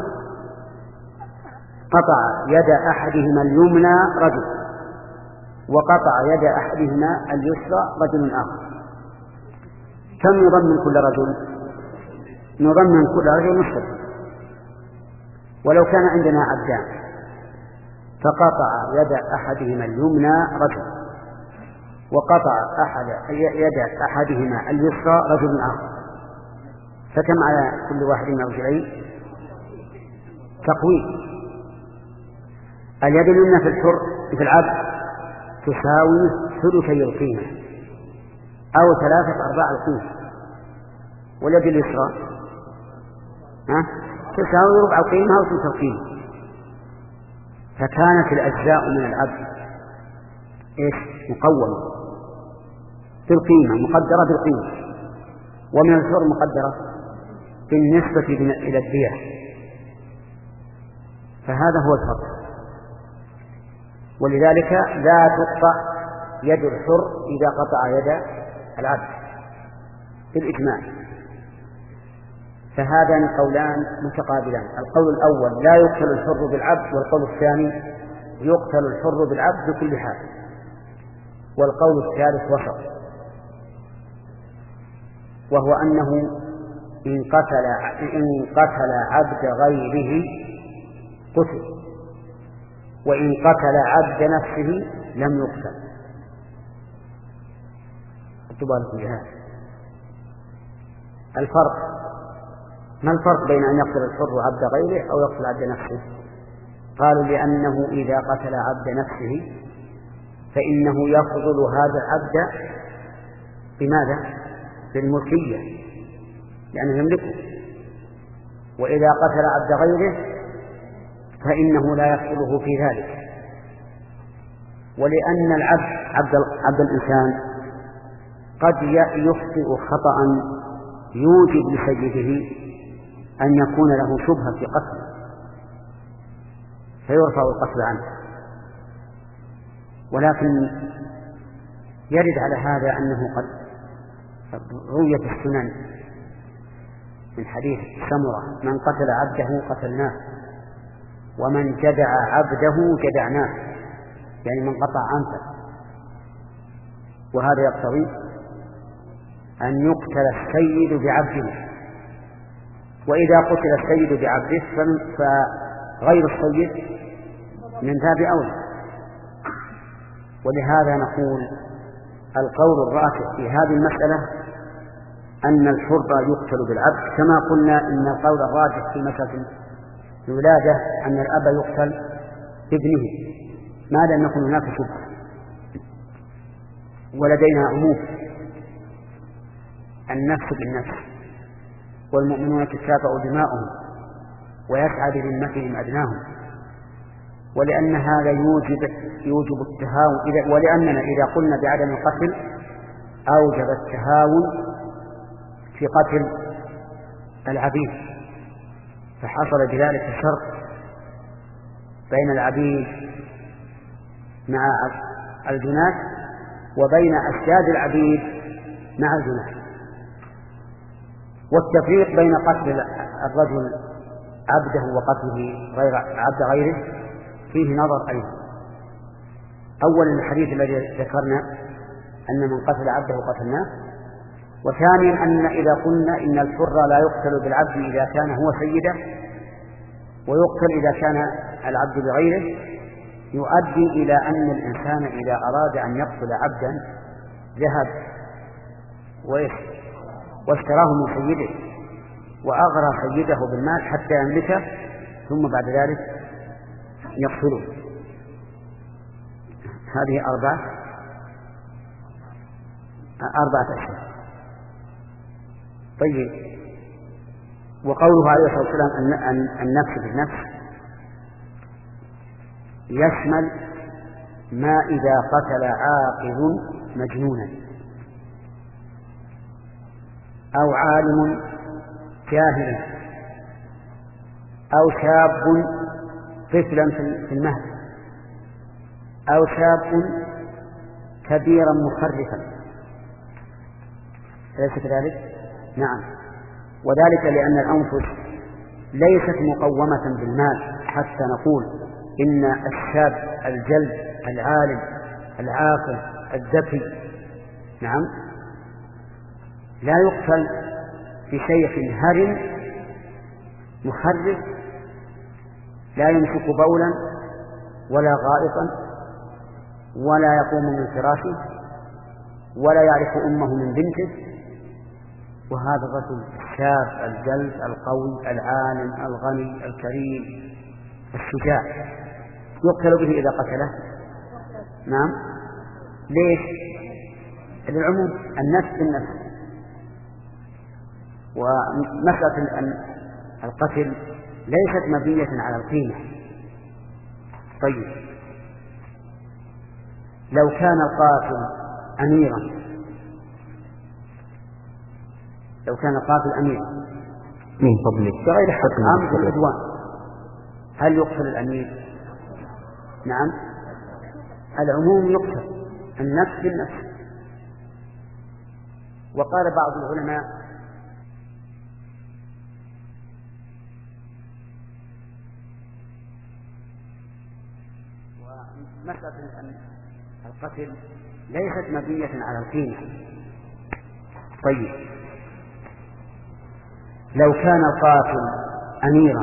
قطع يد أحدهما اليمنى رجل، وقطع يد أحدهما اليسرى رجل آخر، كم يضمن كل رجل؟ نضمن كل رجل مشترك. ولو كان عندنا عبدان فقطع يد أحدهما اليمنى رجل وقطع أحد يد أحدهما اليسرى رجل آخر، فكم على كل واحد من الرجلين؟ تقويم. اليد اليمنى في الحر في العبد تساوي ثلثي القيمة أو ثلاثة أرباع القيمة، واليد اليسرى ها تساوي ربع القيمة أو ثلث القيمة. فكانت الأجزاء من العبد إيش؟ مقومة بالقيمة، مقدرة بالقيمة، ومن الحر مقدرة بالنسبة إلى الدية. فهذا هو الفرق. ولذلك لا تقطع يد الحر إذا قطع يد العبد، بالإجماع. فهذان قولان متقابلان، القول الأول لا يقتل الحر بالعبد، والقول الثاني يقتل الحر بالعبد بكل حال، والقول الثالث وسط، وهو أنه إن قتل, إن قتل عبد غيره قتل، وإن قتل عبد نفسه لم يقتل. اعتباركم بهذا الفرق. ما الفرق بين أن يقتل الحر عبد غيره أو يقتل عبد نفسه؟ قالوا لأنه إذا قتل عبد نفسه فإنه يفضل هذا العبد بماذا؟ بالملكية، لأنه يملكه. وإذا قتل عبد غيره فإنه لا يفضله في ذلك. ولأن العبد عبد, عبد الإنسان قد يخطئ خطأ يوجب لسيده أن يكون له شبهة في قتله فيرفع القتل عنه. ولكن يرد على هذا أنه قد رويت السنن من حديث سمرة: من قتل عبده قتلناه، ومن جدع عبده جدعناه، يعني من قطع عنفه. وهذا يقتضي أن يقتل السيد بعبده، وإذا قتل السيد بعبده فغير السيد من باب أولى. ولهذا نقول القول الراجح في هذه المسألة أن الحر يقتل بالعبد، كما قلنا إن القول الراجح في مسألة الولادة أن الأب يقتل بابنه ما لم يكن هناك شبهة. ولدينا عموم النفس بالنفس، والمؤمنون تتابع دماؤهم ويسعى بذمتهم أدناهم، ولأن هذا يوجب يوجب التهاون، ولأننا إذا قلنا بعدم القتل أوجب التهاون في قتل العبيد، فحصل بذلك الشرط بين العبيد مع الجنات وبين أسياد العبيد مع الجنات. والتفريق بين قتل الرجل عبده وقتله غير عبد غيره فيه نظر أيضا. أولا الحديث الذي ذكرنا أن من قتل عبده قتلناه، وثانيا أن إذا قلنا إن الحر لا يقتل بالعبد إذا كان هو سيده ويقتل إذا كان العبد بغيره، يؤدي إلى أن الإنسان إذا أراد أن يقتل عبدا ذهب واشتراه من سيده وأغرى سيده بالمال حتى يملكه، ثم بعد ذلك يقتله. هذه أربعة أربعة أشهر. طيب، وقوله عليه الصلاة والسلام أن النفس بالنفس يشمل ما إذا قتل عاقل مجنونا أو عالم جاهلا أو شاب طفلا في المهد أو شاب كبيرا مخرفا، أليس كذلك؟ نعم. وذلك لأن الأنفس ليست مقومة بالمال حتى نقول إن الشاب الجلد العالم العاقل الذكي نعم لا يقتل بشيخ هرم مخرف لا يمسك بولا ولا غائطا ولا يقوم من فراشه ولا يعرف أمه من بنته، وهذا الرجل الشاب الجلد القوي العالم الغني الكريم الشجاع يقتل به إذا قتله. نعم. ليش؟ للعموم النفس بالنفس. ومسألة القتل ليست مبنية على القيمة. طيب، لو كان القاتل أميرا لو كان القاتل أميرا من فضلك بغير حق عام بالعدوان، هل يقتل الأمير؟ نعم، العموم يقتل النفس بالنفس. وقال بعض العلماء ومسألة القتل ليست مبنية على القيمة. طيب لو كان القاتل أميرا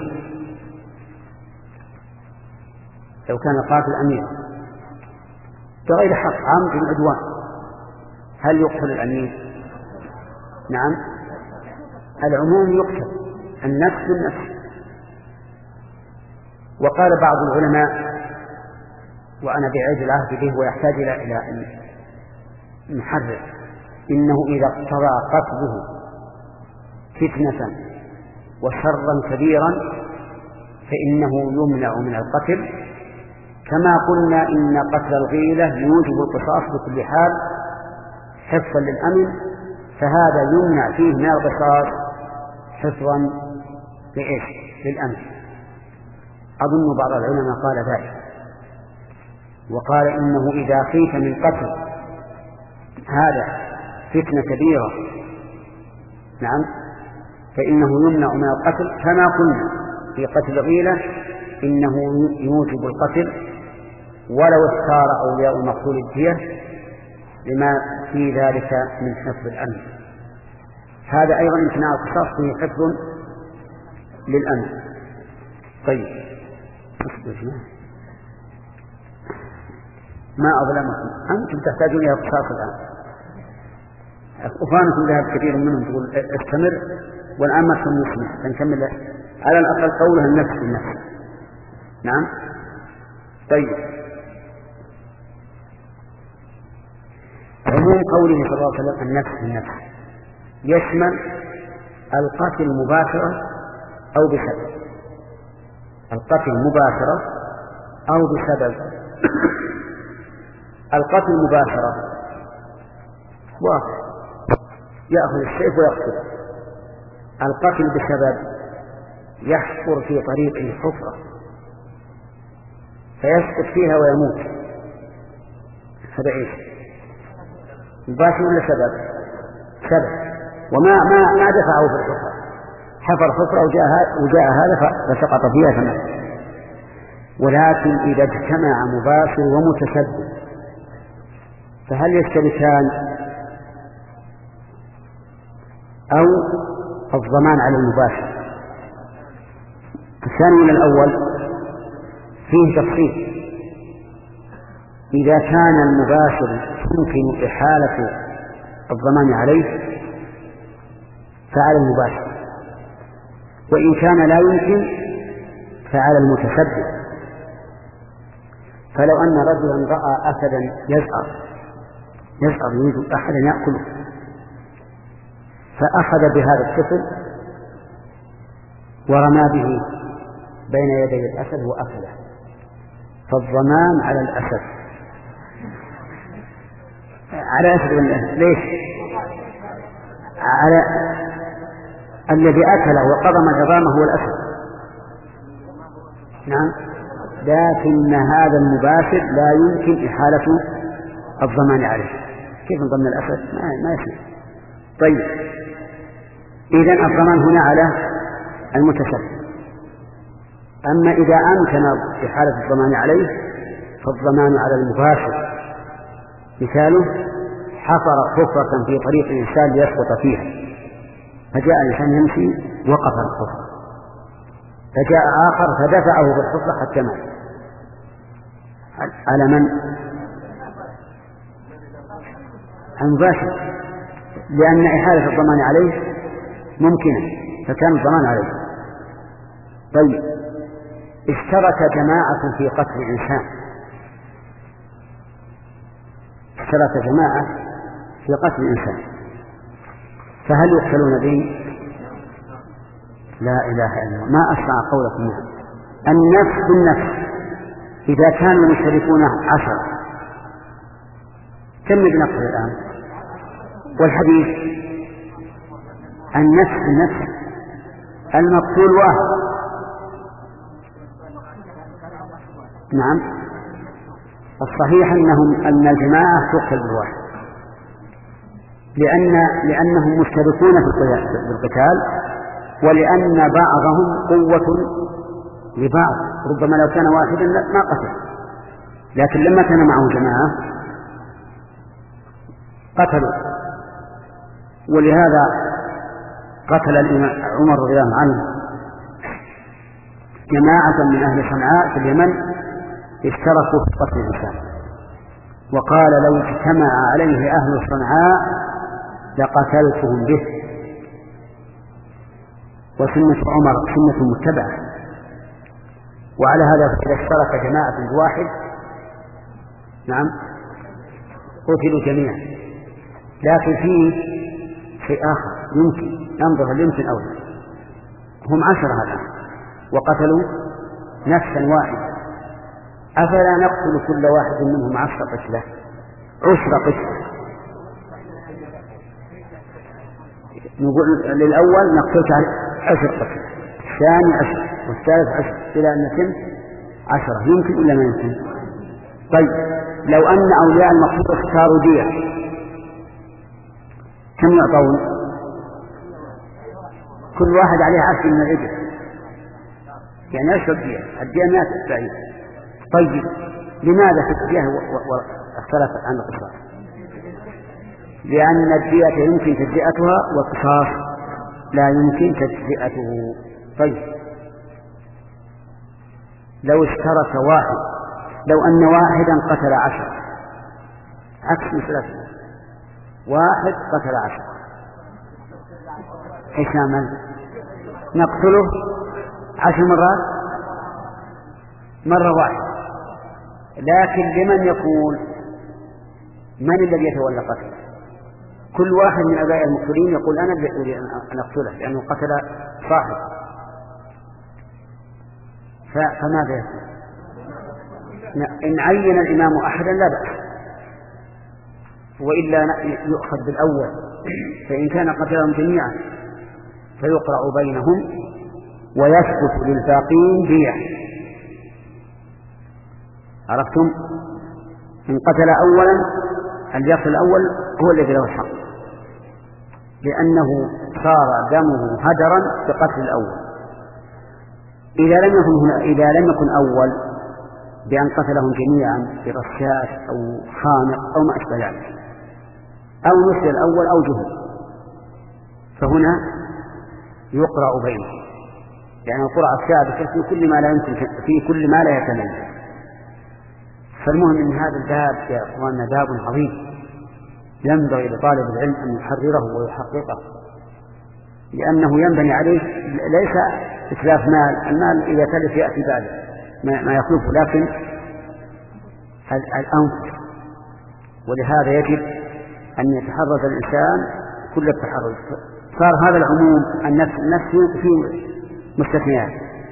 لو كان القاتل أميرا بغير حق عمد العدوان هل يقتل الأمير؟ نعم، العموم يقتل النفس بالنفس. وقال بعض العلماء وأنا بعيد العهد به ويحتاج إلى أن نحرر إنه إذا اقتضى قتله فتنة وشرا كبيرا فإنه يمنع من القتل، كما قلنا إن قتل الغيلة يوجب القصاص بكل حال حفظا للأمن، فهذا يمنع فيه من القصاص حفظا لإيش؟ للأمن. أظن بعض العلماء قال ذلك، وقال إنه إذا خيف من قتل هذا فتنة كبيرة نعم فإنه يمنع من القتل، كما قلنا في قتل الغيلة إنه يوجب القتل ولو اختار أولياء المقتول الدية لما في ذلك من حفظ الأمن. هذا أيضا امتناع القصاص فيه حفظ للأمن. طيب ما أظلمكم أنتم تحتاجون إلى القصاص الآن، أخوانكم ذهب كثير منهم تقول استمر والآن ما تكون مسمح فنكمل على الأقل قولها النفس بالنفس. نعم. طيب عموم قوله صلى الله عليه وسلم النفس بالنفس يشمل القتل مباشرة أو بسبب، القتل مباشرة أو بسبب. القتل مباشرة واحد يأخذ السيف ويقتل. القتل بسبب يحفر في طريقه حفرة فيسقط فيها ويموت، هذا ايش؟ مباشر ولا سبب؟ سبب، وما ما ما دفعه في الحفرة، حفر حفرة وجاء وجاء هذا فسقط فيها فمات. ولكن إذا اجتمع مباشر ومتسبب فهل يشتركان أو الضمان على المباشر؟ الثاني من الأول فيه تفصيل. إذا كان المباشر يمكن إحالة الضمان عليه فعلى المباشر، وإن كان لا يمكن فعلى المتسبب. فلو أن رجلا رأى أسدا يزأر يزأر يريد أحدا يأكله فأخذ بهذا الطفل ورمى به بين يدي الأسد وأكله، فالضمان على الأسد على أسد ليش؟ على الذي أكله وقضم عظامه هو الأسد. نعم، لكن هذا المباشر لا يمكن إحالة الضمان عليه. كيف ضمن الأسد؟ ما يصير. طيب إذن الضمان هنا على المتسبب. أما إذا أمكن إحالة الضمان عليه فالضمان على المباشر. مثاله حفر حفرة في طريق الإنسان ليسقط فيها، فجاء الإنسان يمشي وقف الحفرة، فجاء آخر فدفعه بالحفرة حتى مات. على من؟ المباشر، لأن إحالة الضمان عليه ممكنة فكان الضمان عليه. طيب اشترك جماعة في قتل إنسان، اشترك جماعة في قتل إنسان، فهل يقتلون به؟ لا إله إلا الله. ما أسمع قولكم يعني. النفس بالنفس إذا كانوا يشتركون عشرة كم بنقتل الآن؟ والحديث النفس بالنفس المقتول واحد. نعم، الصحيح أنهم أن الجماعة تقتل بالواحد. لأن لأنهم مشتركون في القتال، ولأن بعضهم قوة لبعض، ربما لو كان واحدا ما قتل، لكن لما كان معه جماعة قتلوا. ولهذا قتل عمر رضي الله عنه جماعة من أهل صنعاء في اليمن اشتركوا في قتل الإنسان، وقال لو اجتمع عليه أهل صنعاء لقتلتهم به. وسنة عمر سنة متبعة، وعلى هذا إذا اشترك جماعة بواحد نعم قتلوا جميعا. لكن فيه شيء آخر يمكن ننظر هل يمكن أو لا. هم عشرة الآن وقتلوا نفسا واحدة، أفلا نقتل كل واحد منهم عشر قتلة عشر قتلة؟ نقول للأول نقتل عشر قتلة، الثاني عشر، والثالث عشر، إلى أن نتم عشرة. يمكن إلا ما يمكن. طيب لو أن أولياء المقتول اختاروا دية كم يعطون؟ كل واحد عليه عشر من الإبل، يعني عشر دية، الدية مئة بعيد. طيب لماذا في الدية واختلفت عن القصاص؟ لأن الدية يمكن تجزئتها والقصاص لا يمكن تجزئته. طيب لو اشترك واحد، لو أن واحدا قتل عشر، عكس مثلث واحد قتل عشر، ايش نعمل؟ نقتله عشر مرات مرة واحدة. لكن لمن يكون؟ من الذي يتولى قتله؟ كل واحد من أبناء المقتولين يقول أنا الذي أن أقتله لأنه قتل صاحب. فماذا يكون؟ إن عين الإمام أحدا لا بأس، وإلا يؤخذ بالأول، فإن كان قتلهم جميعا فيقرأ بينهم ويسقط للباقين دية. عرفتم؟ إن قتل أولا اليقتل الأول هو الذي له الحق، لأنه صار دمه هدرا بقتل الأول. إذا لم يكن هنا إذا لم يكن أول بأن قتلهم جميعا برشاش أو خانق أو ما أشبه ذلك، أو مثل الأول أو جهل، فهنا يقرأ بينه، يعني القرعة الثابتة في كل ما لا يمكن في كل ما لا يتميز. فالمهم ان هذا الباب يا اخواننا باب عظيم، ينبغي لطالب العلم ان يحرره ويحققه، لانه ينبني عليه ليس اتلاف مال، المال اذا تلف ياتي بعده ما يخلفه، لكن الانفس. ولهذا يجب ان يتحرز الانسان كل التحرز. صار هذا العموم النفس النفس في مستثنيات.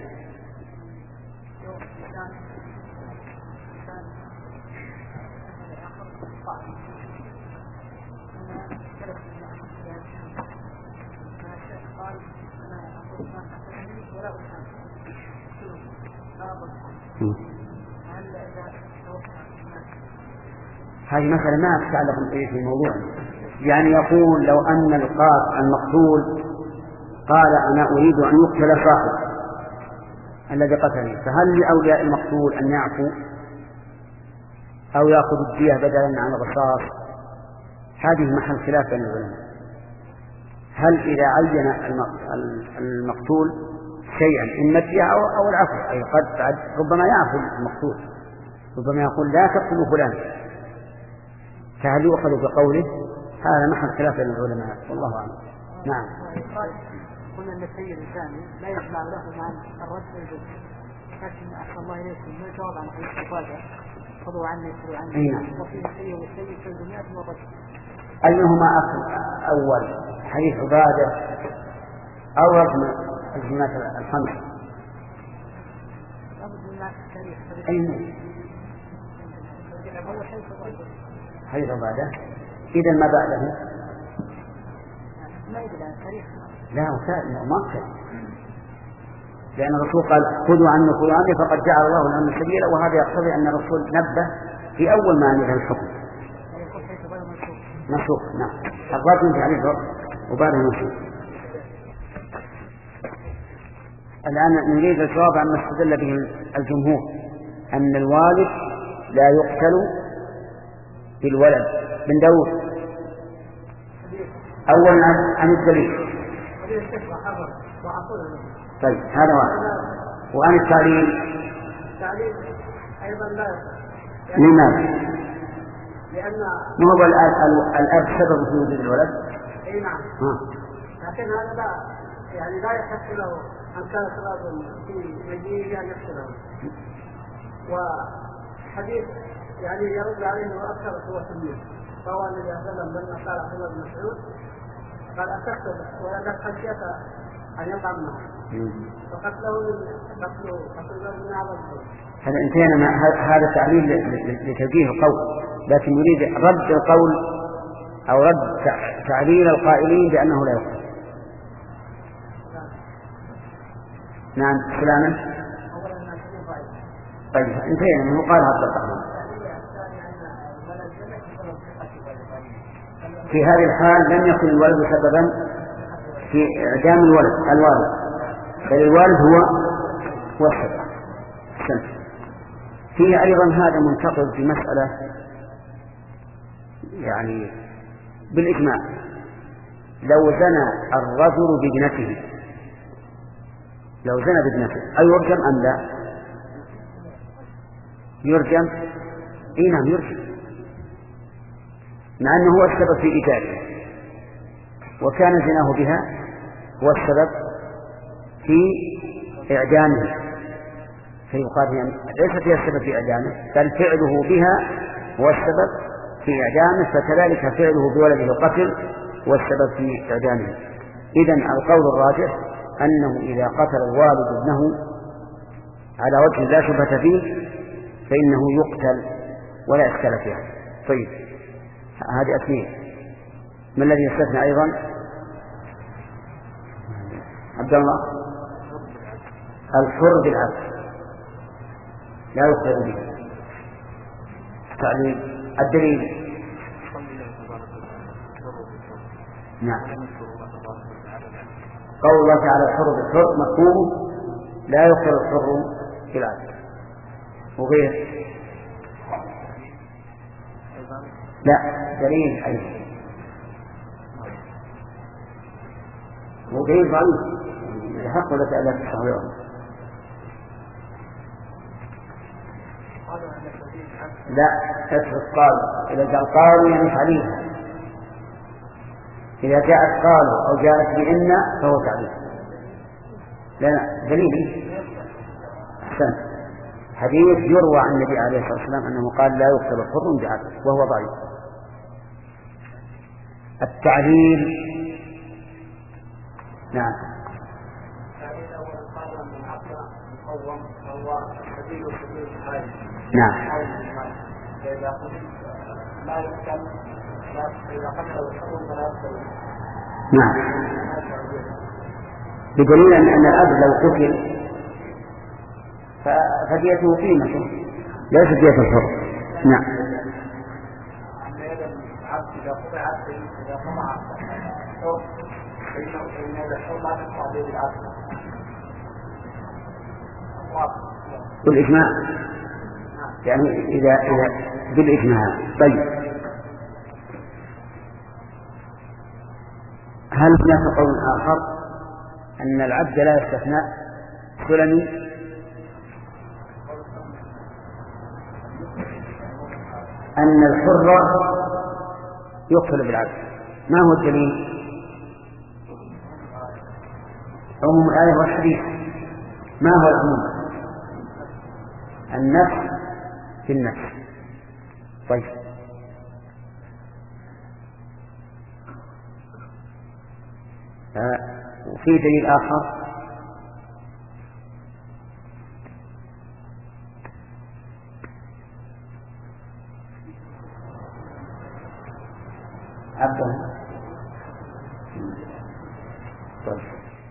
هذه مثلا ما تتعلق في الموضوع. يعني يقول لو أن القاتل المقتول قال أنا أريد أن يقتل صاحب الذي قتلني، فهل لأولياء المقتول أن يعفوا أو يأخذ الدية بدلا عن الرصاص؟ هذه محل خلاف بين العلماء. هل إذا عين المقتول شيئا إما الدية أو العفو، أي قد ربما يعفو المقتول، ربما يقول لا تقتلوا فلان، فهل يؤخذ بقوله؟ هذا محل خلاف بين العلماء والله أعلم. نعم. قلنا أن السيد الثاني لا يجمع له مع الرد والجد، لكن أحسن الله إليكم ما جواب عن حديث الفاتحة خذوا عني يسروا عني وفيه السيد والسيد في الدنيا والرد. أيهما أول، حديث عبادة أو رقم الجماعات الخمس؟ أي حديث عبادة. إذا ما بعده لا وكان مؤكد، لأن الرسول قال خذوا عني خذوا عني فقد جعل الله لهم سبيلا، وهذا يقتضي أن الرسول نبه في أول ما نزل الحكم. منسوخ. نعم. الرجل عليه الرب وبعد نشوف. الآن نريد الجواب عما استدل به الجمهور أن الوالد لا يقتل بالولد. بن داود أولا عن الدليل. طيب هذا واحد. وعن التعليل التعليل أيضا لا يقتل. لماذا؟ لأن ما هو الأب سبب في وجود الولد؟ أي نعم. لكن هذا لا يعني لا يحق له أن كان الرجل في مجيئه أن يقتله. وحديث يعني يرد عليه وأكثر هو تلميذ. فهو النبي صلى الله عليه وسلم لما قال عبد الله بن مسعود قال أتقتل ولدك خشية أن يقع منه فقتله قتله قتله من أعظم الظلم. هذا انتهينا. هذا تعليل لتوجيه القول، لكن نريد رد القول أو رد تعليل القائلين بأنه لا يقتل. نعم سلاما. طيب انتهينا من قال هذا القول. في هذه الحال لم يكن الولد سببا في إعدام الولد الوالد، بل الوالد هو هو السبب. فيه أيضا هذا منتقد في مسألة يعني بالإجماع. لو زنى الرجل بابنته لو زنى بابنته أيرجم أم لا؟ يرجم. إيه نعم يرجم، مع أنه هو السبب في إيجادها، وكان زناه بها هو السبب في إعدامه، فيقال يعني ليس فيها السبب في إعدامه بل فعله بها هو السبب في إعدامه، فكذلك فعله بولده القتل هو السبب في إعدامه. إذن القول الراجح أنه إذا قتل الوالد ابنه على وجه لا شبهة فيه فإنه يقتل ولا إشكال فيها. طيب هذه أثنين. ما الذي يستثنى أيضا؟ عبد الله. الحر بالعبد لا يقتل به. تعليل الدليل. نعم قول الله تعالى الحر بالحر مفهوم لا يقتل الحر بالعبد. وغير لا دليل أيضا ودليل ضعيف يحق لك ألا تستطيعه. لا تترك قالوا. إذا جاء قالوا يعني عليها، إذا جاءت قالوا أو جاءت بإن فهو تعليل. لا لا دليل أحسن. حديث يروى عن النبي عليه الصلاة والسلام أنه قال لا يقتل الحر بعبد وهو ضعيف. التعليل. نعم نعم نعم بدليل أن الأب لو قتل فديته قيمته ليست دية الحر. نعم بالإجماع يعني إذا إذا بالإجماع. طيب هل هناك قول آخر أن العبد لا يستثنى سلمي؟ أن الحر يقتل بالعبد. ما هو الدليل؟ عموم الآية والحديث. ما هو العموم؟ النفس في النفس. طيب آه. وفي دليل آخر عبدا. طيب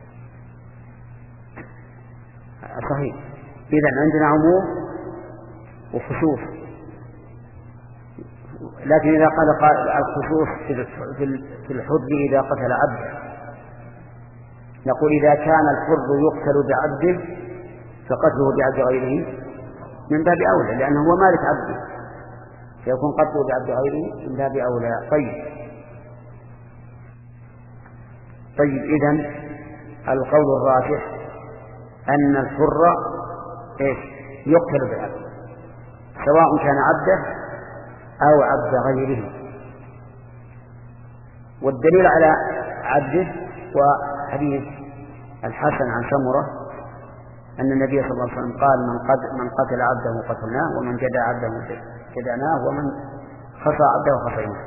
صحيح. إذن عندنا عموم وخصوص. لكن إذا قال قائل الخصوص في الحر إذا قتل عبده، نقول إذا كان الحر يقتل بعبده فقتله بعبد غيره من باب أولى، لأنه هو مالك عبده، فيكون قتله بعبد غيره من باب أولى. طيب طيب إذن القول الراجح أن الحر إيش يقتل بعبده سواء كان عبده أو عبد غيره. والدليل على عبده وحديث الحسن عن سمرة أن النبي صلى الله عليه وسلم قال من قتل, من قتل عبده قتلناه ومن جدع عبده جدعناه ومن خصى عبده خصيناه.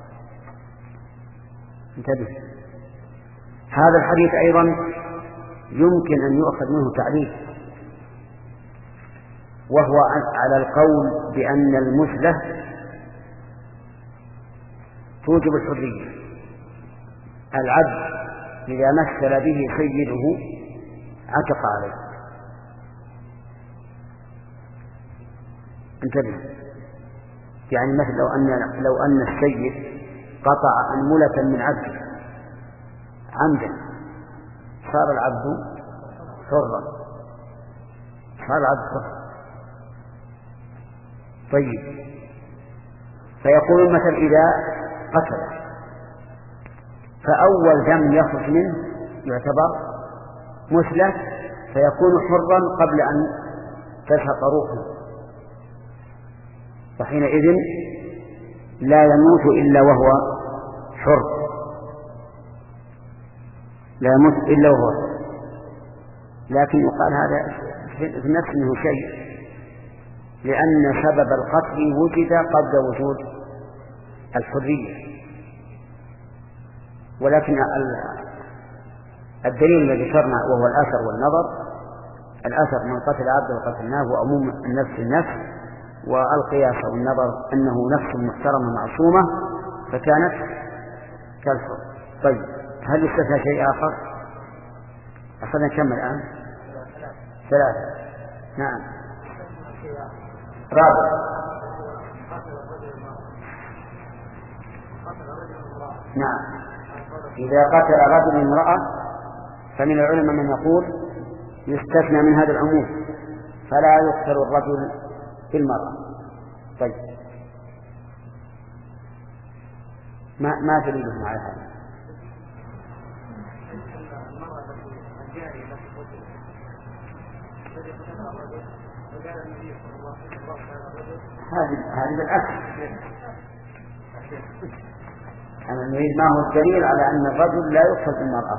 انتبه، هذا الحديث أيضا يمكن أن يؤخذ منه تعليل، وهو على القول بأن المثلة توجب الحرية. العبد إذا مثل به سيده عتق عليه. انتبه، يعني مثل لو أن لو أن السيد قطع أنملة من عبده عمدا صار العبد حرا، صار العبد حرا. طيب، فيقول مثل إذا قتل فأول دم يخرج منه يعتبر مثلة فيكون حرا قبل أن تسحق روحه، وحينئذ لا يموت إلا وهو حر، لا يموت إلا وهو حر. لكن يقال هذا في النفس منه شيء، لأن سبب القتل وجد قبل وجود الحرية. ولكن الدليل الذي ذكرنا وهو الأثر والنظر، الأثر من قتل عبده وقتلناه وعموم النفس النفس، والقياس والنظر أنه نفس محترمة معصومة فكانت كالحر. طيب، هل استثنى شيء آخر؟ أخذنا كم الآن؟ ثلاثة. نعم. رابع. نعم، إذا قتل رجل امرأة فمن العلماء من يقول يستثنى من هذا العموم فلا يقتل الرجل في المرأة. طيب، ما ما دليلهم على هذا؟ هذه هذه بالأكل. أنا نريد ما هو الدليل على أن الرجل لا يقتل بالمرأة؟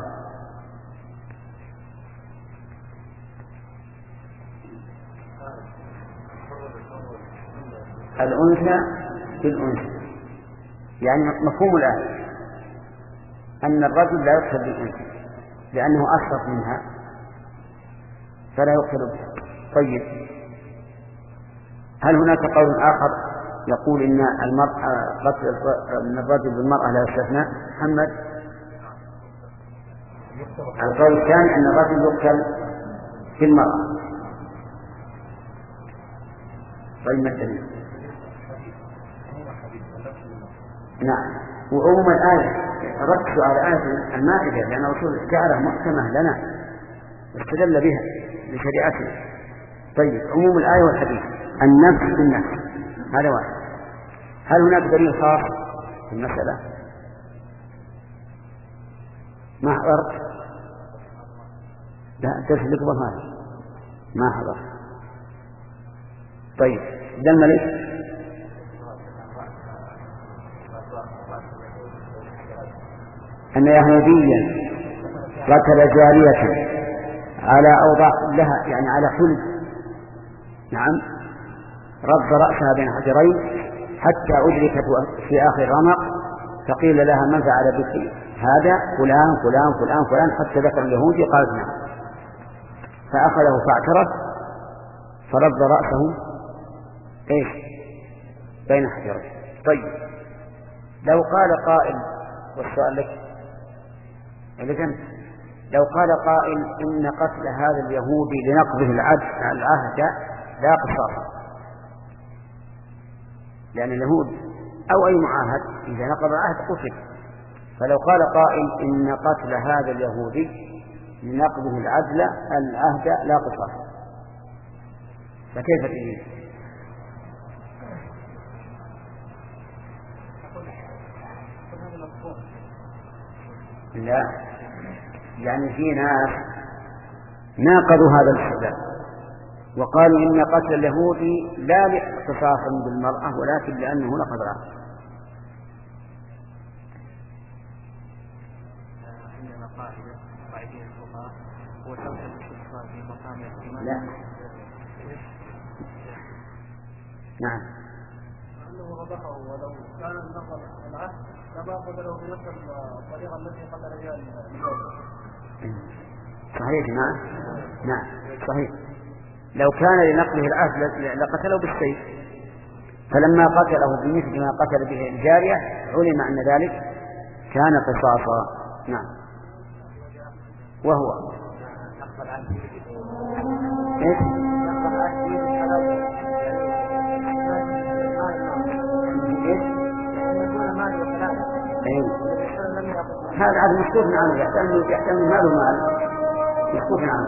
الأنثى بالأنثى، يعني مفهوم الآية أن الرجل لا يقتل بالأنثى لأنه أشرف منها فلا يقتل بها. طيب، هل هناك قول آخر يقول إن المرأة قتل من الرجل بالمرأة لا يستثنى؟ محمد، القول الثاني أن الرجل يقتل بالمرأة. طيب، مثلا نعم، وعموم الآية ركزوا على آية المائدة لأن رسول الشعر محكمة لنا استدل بها لشريعتنا. طيب، عموم الآية والحديث النفس بالنفس هذا واحد. هل هناك دليل خاص في المسألة؟ ما حضرت؟ لا، تسلك بهذا ما حضر. طيب، دم ليش؟ أن يهوديا قتل جارية على أوضاع لها، يعني على حلم، نعم، رد رأسها بين حجرين حتى أدركت في آخر رمق، فقيل لها من فعل بك هذا؟ فلان فلان فلان فلان، حتى ذكر اليهودي قالت نعم، فأخذه فاعترف فرد رأسه إيش بين حجرين. طيب، لو قال قائل، والسؤال لك لكن لو قال قائل إن قتل هذا اليهودي لنقضه العهد لا قصاص، لأن اليهود أو أي معاهد إذا نقض العهد قتل. فلو قال قائل إن قتل هذا اليهودي لنقضه العدل العهد لا قصاص، فكيف تجيب؟ لا، يعني في ناس ناقضوا هذا الاستدلال وقالوا إن قتل اليهودي لا اختصاصا بالمرأة ولكن لأنه نقض العهد. لا. نعم. أنه ربحه ولو كان النقض العهد لما قتله بنفس الطريقة التي قتل بها اليهود. صحيح. نعم. نعم صحيح. لو كان لنقضه العهد لقتله بالسيف، فلما قتله بمثل ما قتل به الجارية علم أن ذلك كان قصاصا. نعم. وهو إيه؟ هذا عاد مسكوت عنه، يحتمل يحتمل ماله مال مسكوت عنه.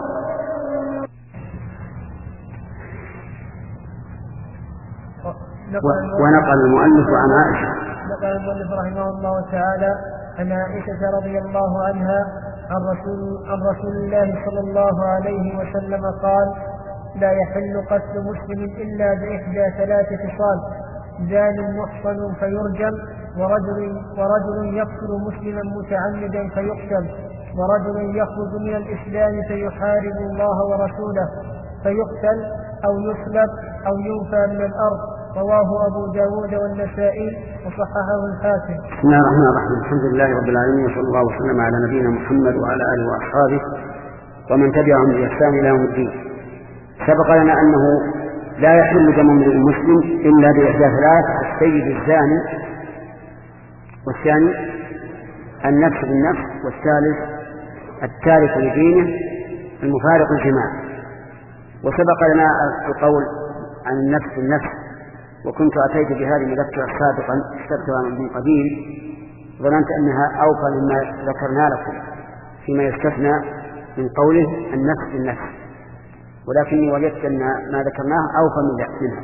ونقل المؤلف عن عائشة نقل المؤلف رحمه الله تعالى عن عائشة رضي الله عنها عن رسول, عن رسول الله صلى الله عليه وسلم قال: لا يحل قتل مسلم إلا بإحدى ثلاث خصال: زان محصن فيرجم، ورجل, ورجل يقتل مسلما متعمدا فيقتل، ورجل يخرج من الإسلام فيحارب الله ورسوله فيقتل أو يسلب أو ينفى من الأرض. رواه أبو داود والنسائي وصححه الحاكم. بسم الله الرحمن الرحيم. الحمد لله رب العالمين، وصلى الله وسلم على نبينا محمد وعلى آله وأصحابه ومن تبعهم بإحسان إلى يوم الدين. سبق لنا أنه لا يحل دم امرئ مسلم إلا بإحدى ثلاث: السيد الزاني، والثاني النفس بالنفس، والثالث التارك لدينه المفارق الجماع. وسبق لنا القول عن النفس بالنفس، وكنت أتيت بهذه المذكرة سابقا استذكرا من قديم، ظننت أنها أوفى مما ذكرنا لكم فيما يستثنى من قوله النفس بالنفس، ولكني وجدت أن ما ذكرناه أوفى منها.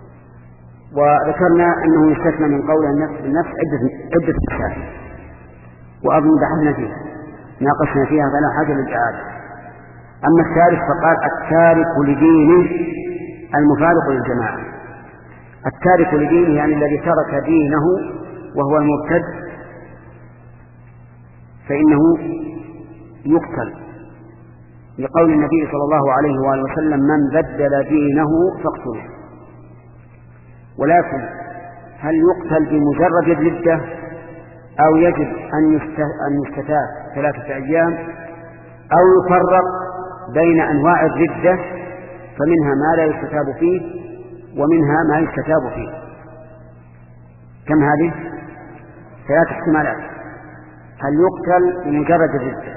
وذكرنا أنه يستثنى من قوله النفس بالنفس عدة أشياء، وأظن بحثنا فيها ناقشنا فيها فلا حاجة للإعادة. أما الثالث فقال التارك لدينه المفارق للجماعة. التارك لدينه يعني الذي ترك دينه وهو المرتد، فإنه يقتل، لقول النبي صلى الله عليه وآله وسلم: من بدل دينه فاقتله. ولكن هل يقتل بمجرد الردة أو يجب أن يستتاب ثلاثة أيام، أو يفرق بين أنواع الردة فمنها ما لا يستتاب فيه ومنها ما يستتاب فيه؟ كم هذه؟ ثلاث احتمالات: هل يقتل بمجرد الردة،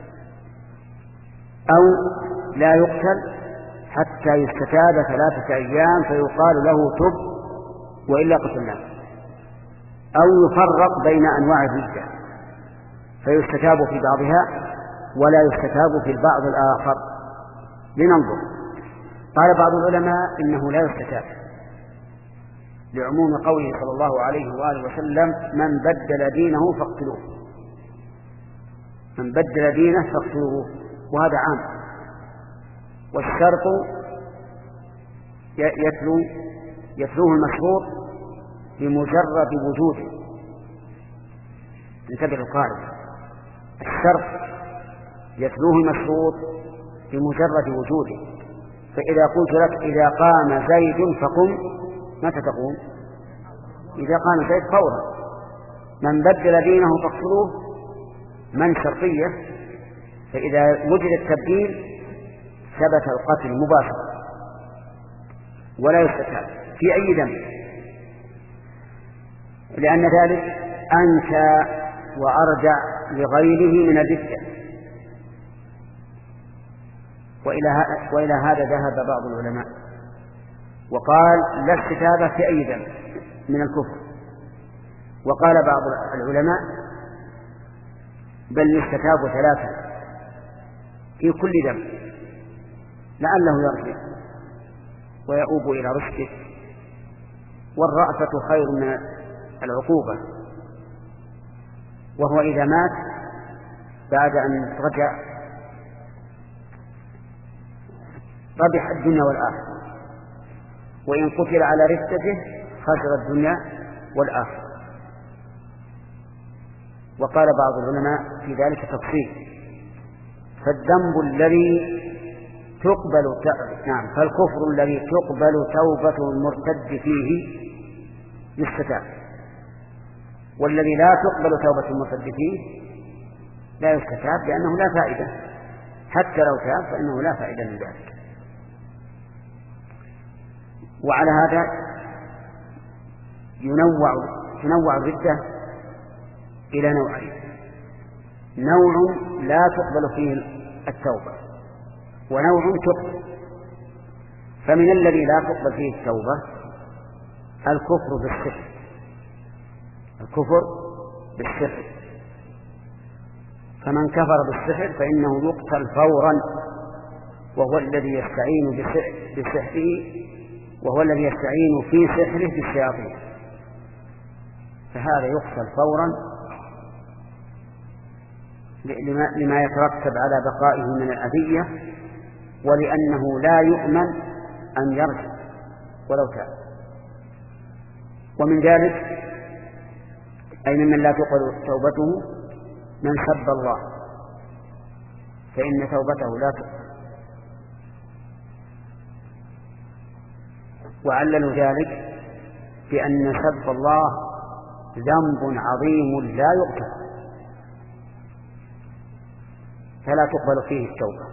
أو لا يقتل حتى يستتاب ثلاثة أيام فيقال له تب وإلا قتلناه، أو يفرق بين أنواع الردة فيستتاب في بعضها ولا يستتاب في البعض الآخر. لننظر. قال بعض العلماء إنه لا يستتاب لعموم قوله صلى الله عليه وآله وسلم: من بدل دينه فاقتلوه. من بدل دينه فاقتلوه، وهذا عام. والشرط يتلو يتلوه المشروط بمجرد وجوده. انتبه القاعدة: الشرط يتلوه المشروط بمجرد وجوده. فإذا قلت لك: إذا قام زيد فقم، متى تقوم؟ إذا قام زيد فورا. من بدل دينه فاقتلوه من شرطية، فإذا وجد التبديل ثبت القتل مباشرة ولا يستتاب في أي دم، لأن ذلك أنكى وأرجع لغيره من الردة. وإلى وإلى هذا ذهب بعض العلماء وقال: لا استتابة في أي دم من الكفر، وقال بعض العلماء بل يستتاب ثلاثة في كل ذنب لعله يرجع ويؤوب إلى رشده، والرأفة خير من العقوبة، وهو إذا مات بعد أن رجع ربح الدنيا والآخرة، وإن قتل على ردته خسر الدنيا والآخرة. وقال بعض العلماء في ذلك تفصيل، فالذنب الذي تقبل ت... نعم فالكفر الذي تقبل توبة المرتد فيه يستتاب، والذي لا تقبل توبة المرتد فيه لا يستتاب لأنه لا فائدة، حتى لو تاب فإنه لا فائدة من ذلك. وعلى هذا ينوع تنوع الردة إلى نوعين: نوع لا تقبل فيه التوبة، ونوع تقبل. فمن الذي لا تقبل فيه التوبة الكفر بالسحر، الكفر بالسحر فمن كفر بالسحر فإنه يقتل فورا، وهو الذي يستعين بسحره وهو الذي يستعين في سحره بالشياطين، فهذا يقتل فورا لما يترتب على بقائه من الأذية، ولأنه لا يؤمن أن يرجع ولو تاب. ومن ذلك أي ممن لا تقبل توبته من سب الله، فإن توبته لا تقبل. وعللوا ذلك بأن سب الله ذنب عظيم لا يغفر، فلا تقبل فيه التوبة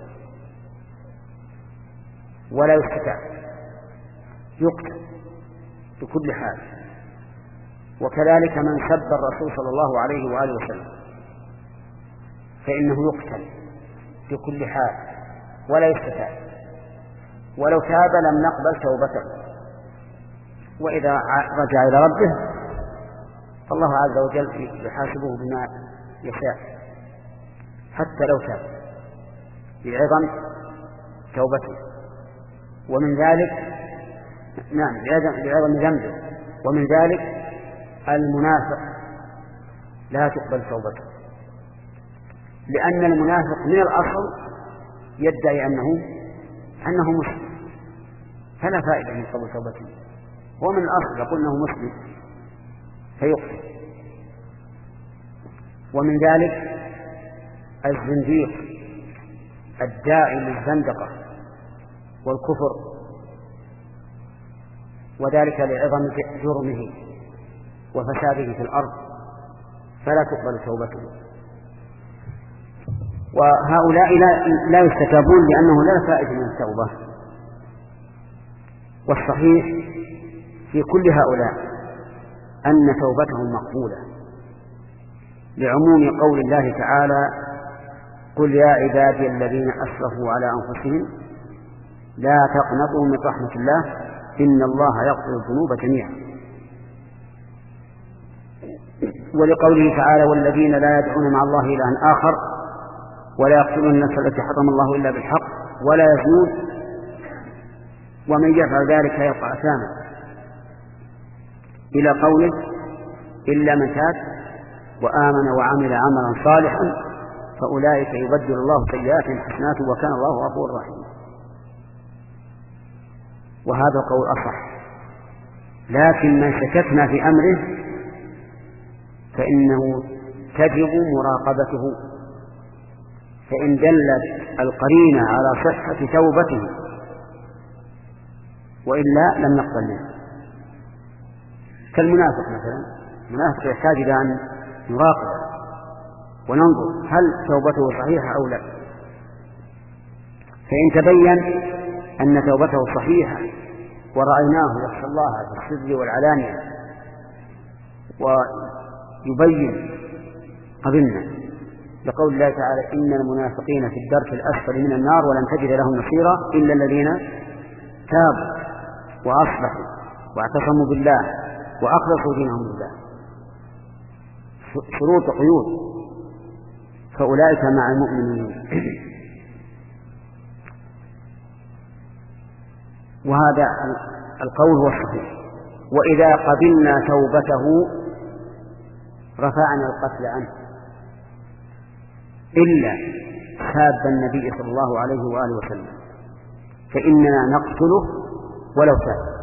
ولا يستتاب، يقتل بكل حال. وكذلك من سب الرسول صلى الله عليه وآله وسلم فإنه يقتل بكل حال ولا يستتاب، ولو تاب لم نقبل توبته، وإذا رجع إلى ربه فالله عز وجل يحاسبه بما يشاء حتى لو تاب بعظم توبته. ومن ذلك نعم بعظم ذنبه. ومن ذلك المنافق لا تقبل توبته، لأن المنافق من الأصل يدعي أنه أنه مسلم، فلا فائدة من قبول توبته، هو من الأصل يقول أنه مسلم فيقتل. ومن ذلك الزنديق الداعي للزندقة والكفر، وذلك لعظم جرمه وفساده في الأرض، فلا تقبل توبته. وهؤلاء لا يستتابون لأنه لا فائدة من التوبة. والصحيح في كل هؤلاء أن توبتهم مقبولة، لعموم قول الله تعالى: قل يا عبادي الذين أسرفوا على أنفسهم لا تقنطوا من رحمة الله إن الله يغفر الذنوب جميعا. ولقوله تعالى: والذين لا يدعون مع الله إلها آخر ولا يقتلون النفس التي حرم الله إلا بالحق ولا يزنون ومن يفعل ذلك يلقى أثاما، إلى قوله: إلا من تاب وآمن وعمل عملا صالحا فأولئك يبدل الله سيئاتهم حسنات وكان الله غفورا رحيما. وهذا قول أصح، لكن من شككنا في أمره فإنه تجب مراقبته، فإن دلت القرينة على صحة توبته وإلا لم نقبل منه. كالمنافق مثلا، المنافق يحتاج إلى أن نراقب وننظر هل توبته صحيحة أو لا. فإن تبين أن توبته صحيحة ورأيناه يخشى الله في السر والعلانية ويبين قبلنا، لقول الله تعالى: إن المنافقين في الدرك الأسفل من النار ولن تجد لهم نصيرا إلا الذين تابوا وأصلحوا واعتصموا بالله وأخلصوا دينهم لله. شروط قيود، فأولئك مع المؤمنين. وهذا القول هو الصحيح. وإذا قبلنا توبته رفعنا القتل عنه، إلا ساب النبي صلى الله عليه وآله وسلم فإننا نقتله ولو تاب،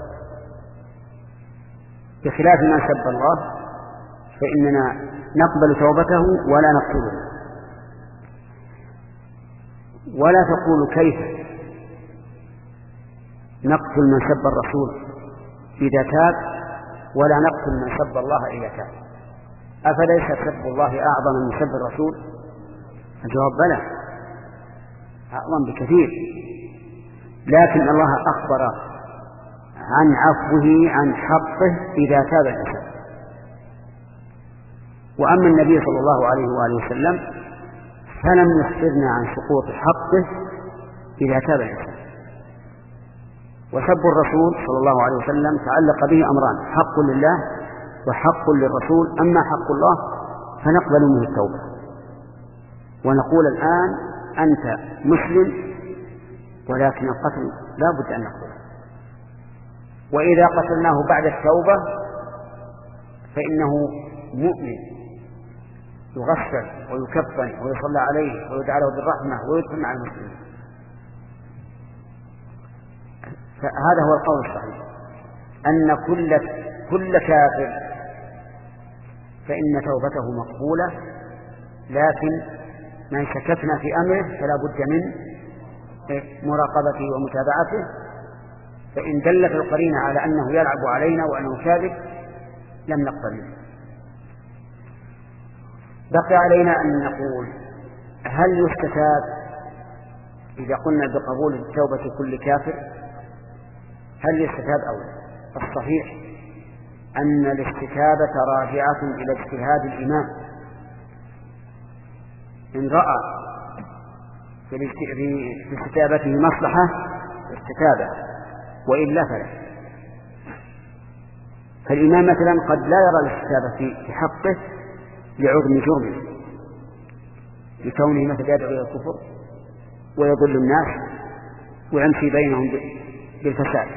بخلاف من سب الله فإننا نقبل توبته ولا نقتله. ولا تقول كيف نقتل من سب الرسول إذا تاب ولا نقتل من سب الله إذا تاب؟ أفليس سب الله أعظم من سب الرسول؟ الجواب بلى، أعظم بكثير، لكن الله أخبر عن عفوه عن حقه إذا تاب الإنسان. وأما النبي صلى الله عليه وآله وسلم فلم يخبرنا عن سقوط حقه إذا تاب الإنسان. وسب الرسول صلى الله عليه وسلم تعلق به أمران: حق لله وحق للرسول. أما حق الله فنقبل منه التوبة ونقول الآن أنت مسلم، ولكن القتل لا بد أن نقتله. وإذا قتلناه بعد التوبة فإنه مؤمن يغسل ويكفن ويصلى عليه ويدعى له بالرحمة ويدخل مع المسلمين. فهذا هو القول الصحيح، أن كل كل كافر فإن توبته مقبولة، لكن من شككنا في أمره فلا بد من مراقبته ومتابعته، فإن دلت القرينة على أنه يلعب علينا وأنه كاذب لم نقبل منه. بقي علينا أن نقول: هل يستتاب إذا قلنا بقبول توبة كل كافر؟ هل يستتاب أو لا؟ الصحيح أن الاستتابة راجعة إلى اجتهاد الإمام، إن رأى في استتابته مصلحة استتابه، وإلا فلا. فالإمام مثلا قد لا يرى الاستتابة في حقه لعظم جرمه، لكونه مثلا يدعو إلى الكفر ويضل الناس ويمشي بينهم بالفساد،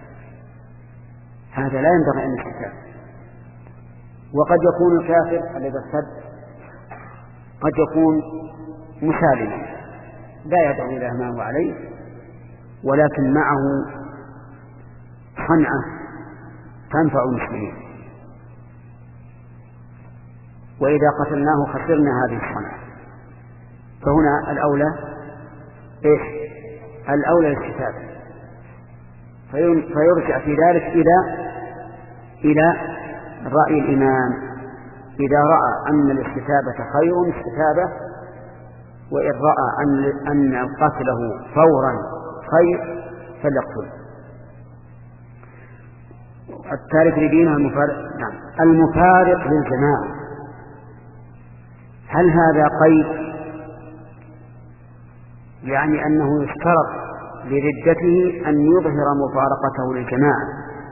هذا لا ينبغي أن يستتاب. وقد يكون الكافر الذي ارتد قد يكون مسالما لا يدعو إلى ما هو عليه، ولكن معه صنعة تنفع المسلمين، وإذا قتلناه خسرنا هذه الصنعة. فهنا الأولى إيش؟ الأولى الاستتابة، فيرجع في ذلك إلى إلى رأي الإمام. إذا رأى أن الاستتابة خير استتابه، وإن رأى أن أن قتله فورا خير فليقتله. التارك لدينه المفارق، نعم المفارق للجماعة، هل هذا قيد يعني أنه يشترط لردته أن يظهر مفارقته للجماعة،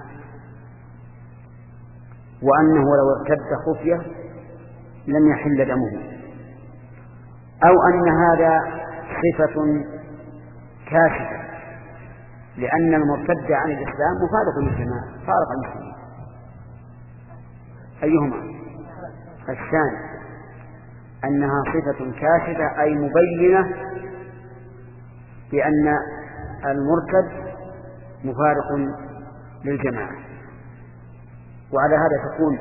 وأنه لو ارتد خفية لم يحل دمه، أو أن هذا صفة كاشفة لأن المرتد عن الإسلام مفارق للجماعة فارق المسلمين؟ أيهما؟ الثاني، أنها صفة كاشفة أي مبينة بأن المرتد مفارق للجماعة، وعلى هذا تكون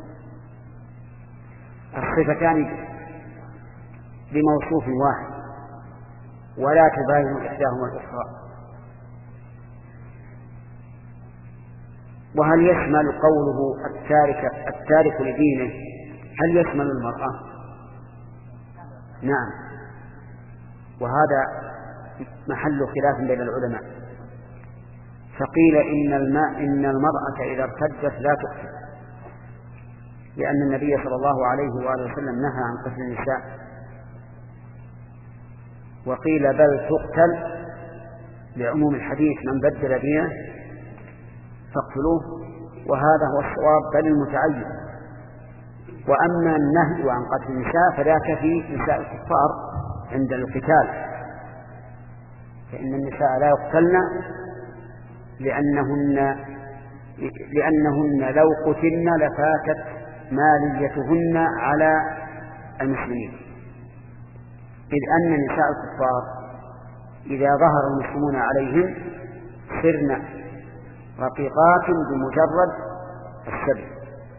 الصفتان بموصوف واحد ولا تباين إحداهما الأخرى. وهل يشمل قوله التارك التارك لدينه هل يشمل المرأة؟ نعم، وهذا محل خلاف بين العلماء، فقيل إن الماء إن المرأة إذا ارتدت لا تقتل، لأن النبي صلى الله عليه وآله وسلم نهى عن قتل النساء، وقيل بل تقتل لعموم الحديث من بدل دينه فاقتلوه، وهذا هو الصواب بل المتعين، وأما النهي عن قتل النساء فذاك في نساء الكفار عند القتال، فإن النساء لا يقتلن لأنهن لأنهن لو قتلن لفاتت ماليتهن على المسلمين، إذ أن نساء الكفار إذا ظهر المسلمون عليهم صرن رقيقات بمجرد السبب،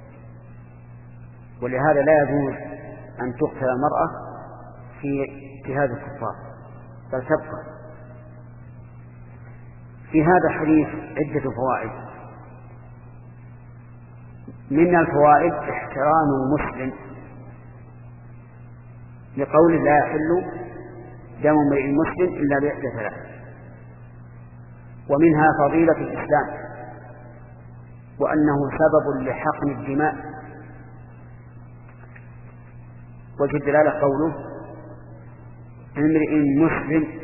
ولهذا لا يجوز أن تقتل المرأة في جهاد الكفار بل تبقى. في هذا الحديث عدة فوائد. من الفوائد احترام المسلم لقول لا يحل دم امرئ مسلم إلا بإحدى ثلاث. ومنها فضيلة الإسلام وأنه سبب لحقن الدماء، وجه الدلالة قوله امرئ مسلم.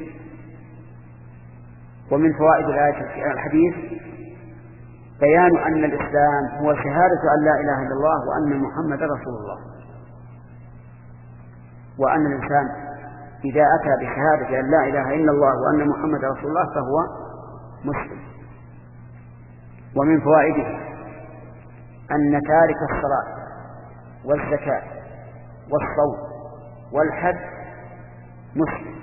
ومن فوائد الآية الحديث بيان أن الإسلام هو شهادة أن لا إله إلا الله وأن محمد رسول الله، وأن الإنسان إذا أتى بشهادة أن لا إله إلا الله وأن محمد رسول الله فهو مسلم. ومن فوائده أن تارك الصلاة والزكاة والصوم والحج مسلم،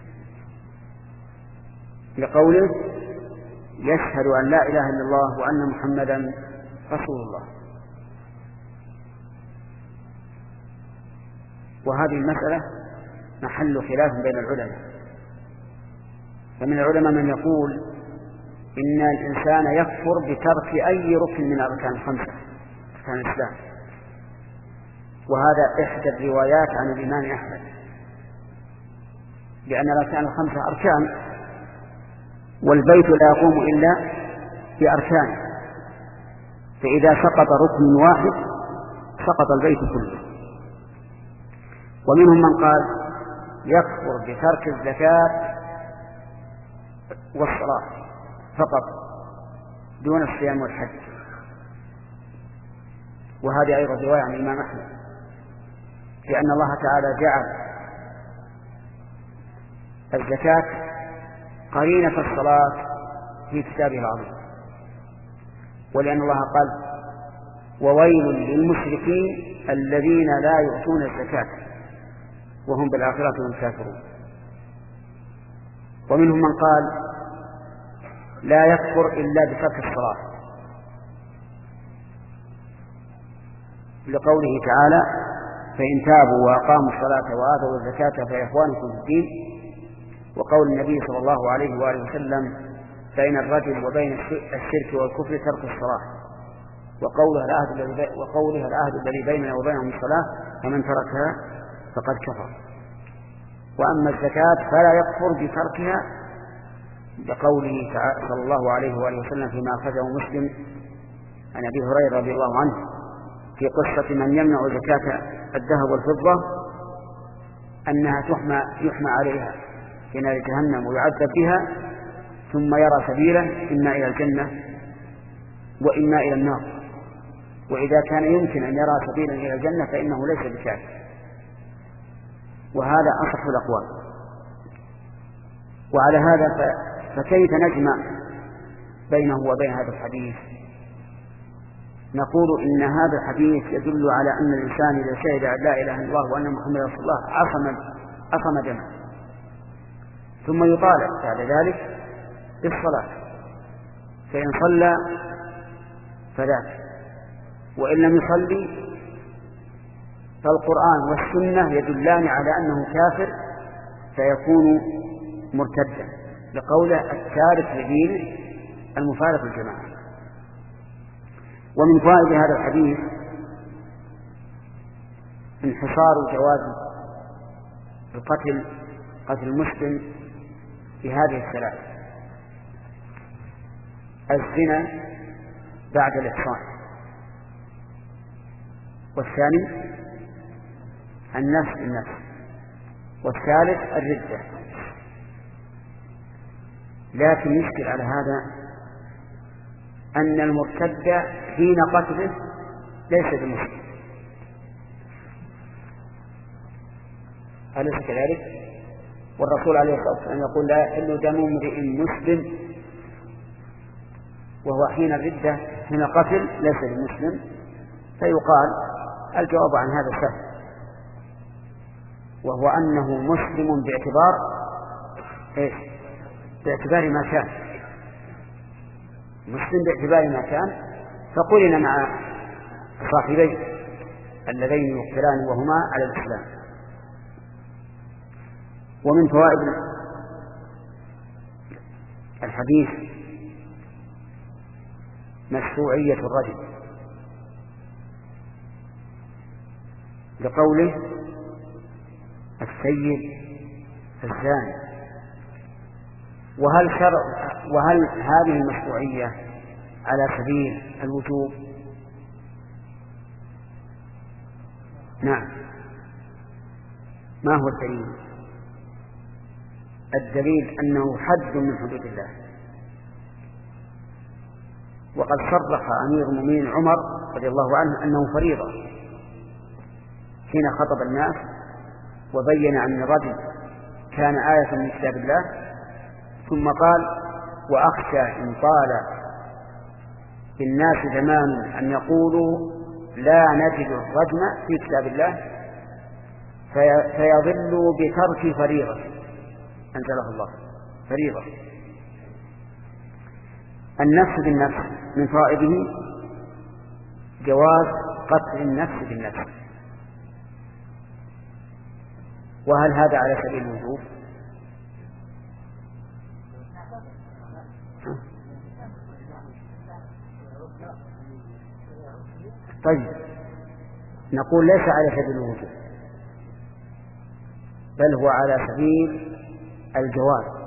لقوله يشهد أن لا إله إلا الله وأن محمدا رسول الله. وهذه المسألة محل خلاف بين العلماء، فمن العلماء من يقول إن الإنسان يكفر بترك أي ركن من أركان الخمسة أركان الإسلام، وهذا إحدى الروايات عن الإمام أحمد، لأن الأركان الخمسة أركان والبيت لا يقوم إلا بأركان، فإذا سقط ركن واحد سقط البيت كله. ومنهم من قال يكفر بترك الزكاة والصلاة فقط دون الصيام والحج، وهذه أيضا رواية عن الإمام أحمد، لأن الله تعالى جعل الزكاة قرينة الصلاة في كتابه العظيم، ولأن الله قال وويل للمشركين الذين لا يؤتون الزكاة وهم بالآخرة هم كافرون. ومنهم من قال لا يكفر إلا بترك الصلاة، لقوله تعالى فإن تابوا وأقاموا الصلاة وآتوا الزكاة فإخوانكم في الدين، وقول النبي صلى الله عليه وآله وسلم بين الرجل وبين الشرك والكفر ترك الصلاة، وقوله العهد وقوله العهد الذي بيننا وبينهم الصلاة فمن تركها فقد كفر. وأما الزكاة فلا يكفر بتركها، لقوله صلى الله عليه وآله وسلم فيما أخرجه مسلم عن أبي هريرة رضي الله عنه في قصة من يمنع زكاة الذهب والفضة أنها تحمى يحمى عليها في نار جهنم ويعذب بها ثم يرى سبيلا إما إلى الجنة وإما إلى النار، وإذا كان يمكن أن يرى سبيلا إلى الجنة فإنه ليس بكافر، وهذا أصح الأقوال. وعلى هذا فكيف نجمع بينه وبين هذا الحديث؟ نقول إن هذا الحديث يدل على أن الإنسان إذا شهد أن لا إله إلا الله وأن محمد رسول الله عصم عصم دمه، ثم يطالب بعد ذلك بالصلاة، فإن صلى فذاك، وإن لم يصلي فالقرآن والسنة يدلان على أنه كافر فيكون مرتدا، لقوله التارك لدينه المفارق للجماعة. ومن فوائد هذا الحديث انحصار جواز القتل قتل المسلم في هذه الثلاث: الزنا بعد الإحصان، والثاني النفس بالنفس، والثالث الردة. لكن يشكل على هذا أن المرتد حين قتله ليس بمسلم، أليس كذلك؟ والرسول عليه الصلاة والسلام يقول لا يحل دم امرئ مسلم، وهو حين الردة حين القتل ليس للمسلم، فيقال الجواب عن هذا سهل، وهو أنه مسلم باعتبار إيش؟ باعتبار ما كان، مسلم باعتبار ما كان، فقلنا مع صاحبين اللذين يقتلان وهما على الإسلام. ومن فوائد الحديث مشروعية الرجل لقوله السيد الزاني. وهل شرع وهل هذه المشروعية على سبيل الوجوب؟ نعم. ما هو الدليل؟ الدليل أنه حد من حدود الله، وقد صرح أمير المؤمنين عمر رضي الله عنه أنه فريضة حين خطب الناس وبين أن الرجل كان آية من كتاب الله، ثم قال وأخشى إن طال بالناس زمان أن يقولوا لا نجد الرجم في كتاب الله فيضلوا بترك فريضة أنزله الله، فريضة. النفس بالنفس من فوائده جواز قتل النفس بالنفس. وهل هذا على سبيل الوجوب؟ طيب نقول ليس على سبيل الوجوب، بل هو على سبيل الجواز،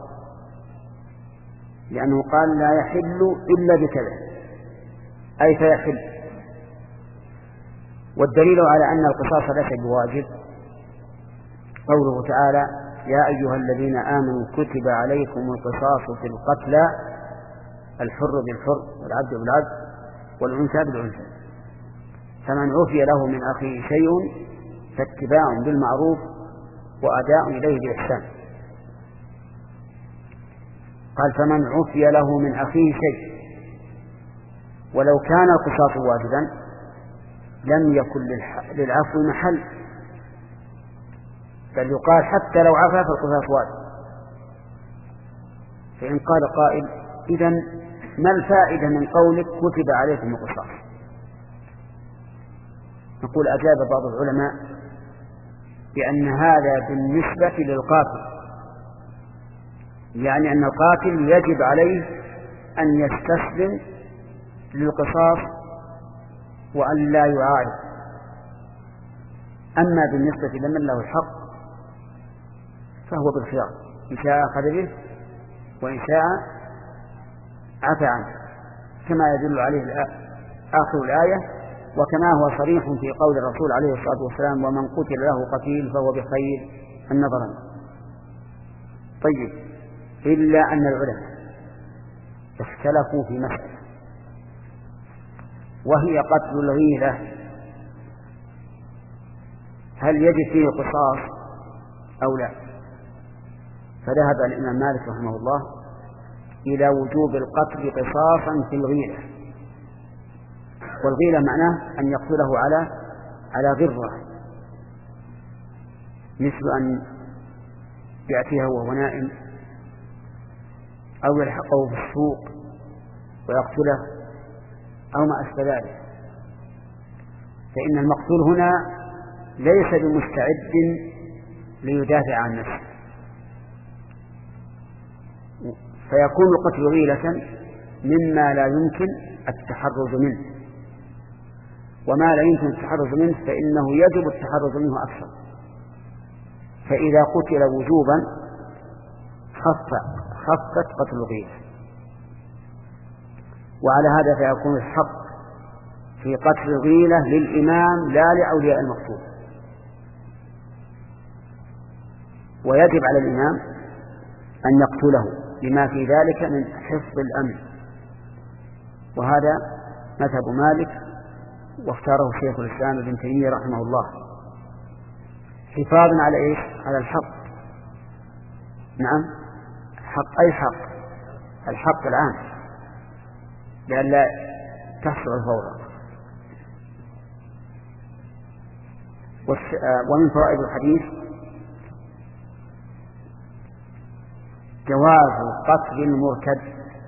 لأنه قال لا يحل إلا بكذا، أي فيحل. والدليل على أن القصاص ليس بواجب قوله تعالى يا أيها الذين آمنوا كتب عليكم القصاص في القتلى الحر بالحر والعبد بالعبد والأنثى بالأنثى، فمن عفي له من أخيه شيء فاتباع بالمعروف وأداء إليه بإحسان. قال فمن عفي له من أخيه شيء، ولو كان القصاص واجبا لم يكن للعفو محل، بل يقال حتى لو عفا فالقصاص واجب. فإن قال قائل إذن ما الفائدة من قولك كتب عليكم القصاص؟ نقول أجاب بعض العلماء بأن هذا بالنسبة للقاتل، يعني أن القاتل يجب عليه أن يستسلم للقصاص وأن لا يعارض. أما بالنسبة لمن له الحق فهو بالخيار، إن شاء أخذ به وإن شاء عفى عنه، كما يدل عليه آخر الآية، وكما هو صريح في قول الرسول عليه الصلاة والسلام ومن قتل له قتيل فهو بخير النظرين. طيب إلا أن العلماء اختلفوا في مسألة، وهي قتل الغيلة، هل يجب فيه قصاص أو لا؟ فذهب الإمام مالك رحمه الله إلى وجوب القتل قصاصا في الغيلة. والغيلة معناه أن يقتله على على غرة، مثل أن يأتيه وهو نائم أو يلحقه في السوق ويقتله أو ما أشبه ذلك. فإن المقتول هنا ليس بمستعد ليدافع عن نفسه، فيكون القتل غيلة مما لا يمكن التحرز منه، وما لا يمكن التحرز منه فإنه يجب التحرز منه أكثر. فإذا قتل وجوبا خف خفت قتل الغيلة، وعلى هذا فيكون الحق في قتل الغيلة للإمام لا لأولياء المقتول، ويجب على الإمام أن يقتله لما في ذلك من حفظ الأمن. وهذا مذهب مالك واختاره شيخ الإسلام ابن تيمية رحمه الله، حفاظا على إيش؟ على الحق. نعم، حق أي حق؟ الحق العام، لئلا تحصل الفوضى. ومن فوائد الحديث جواز قتل المرتد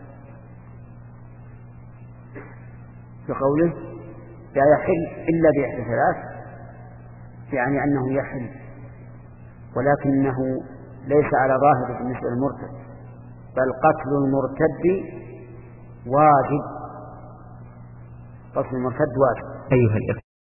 بقوله لا يحل إلا بإحدى ثلاث، يعني أنه يحل، ولكنه ليس على ظاهره بالنسبة للمرتد، بل قتل المرتد واجب، قتل المرتد واجب. أيها الإخوة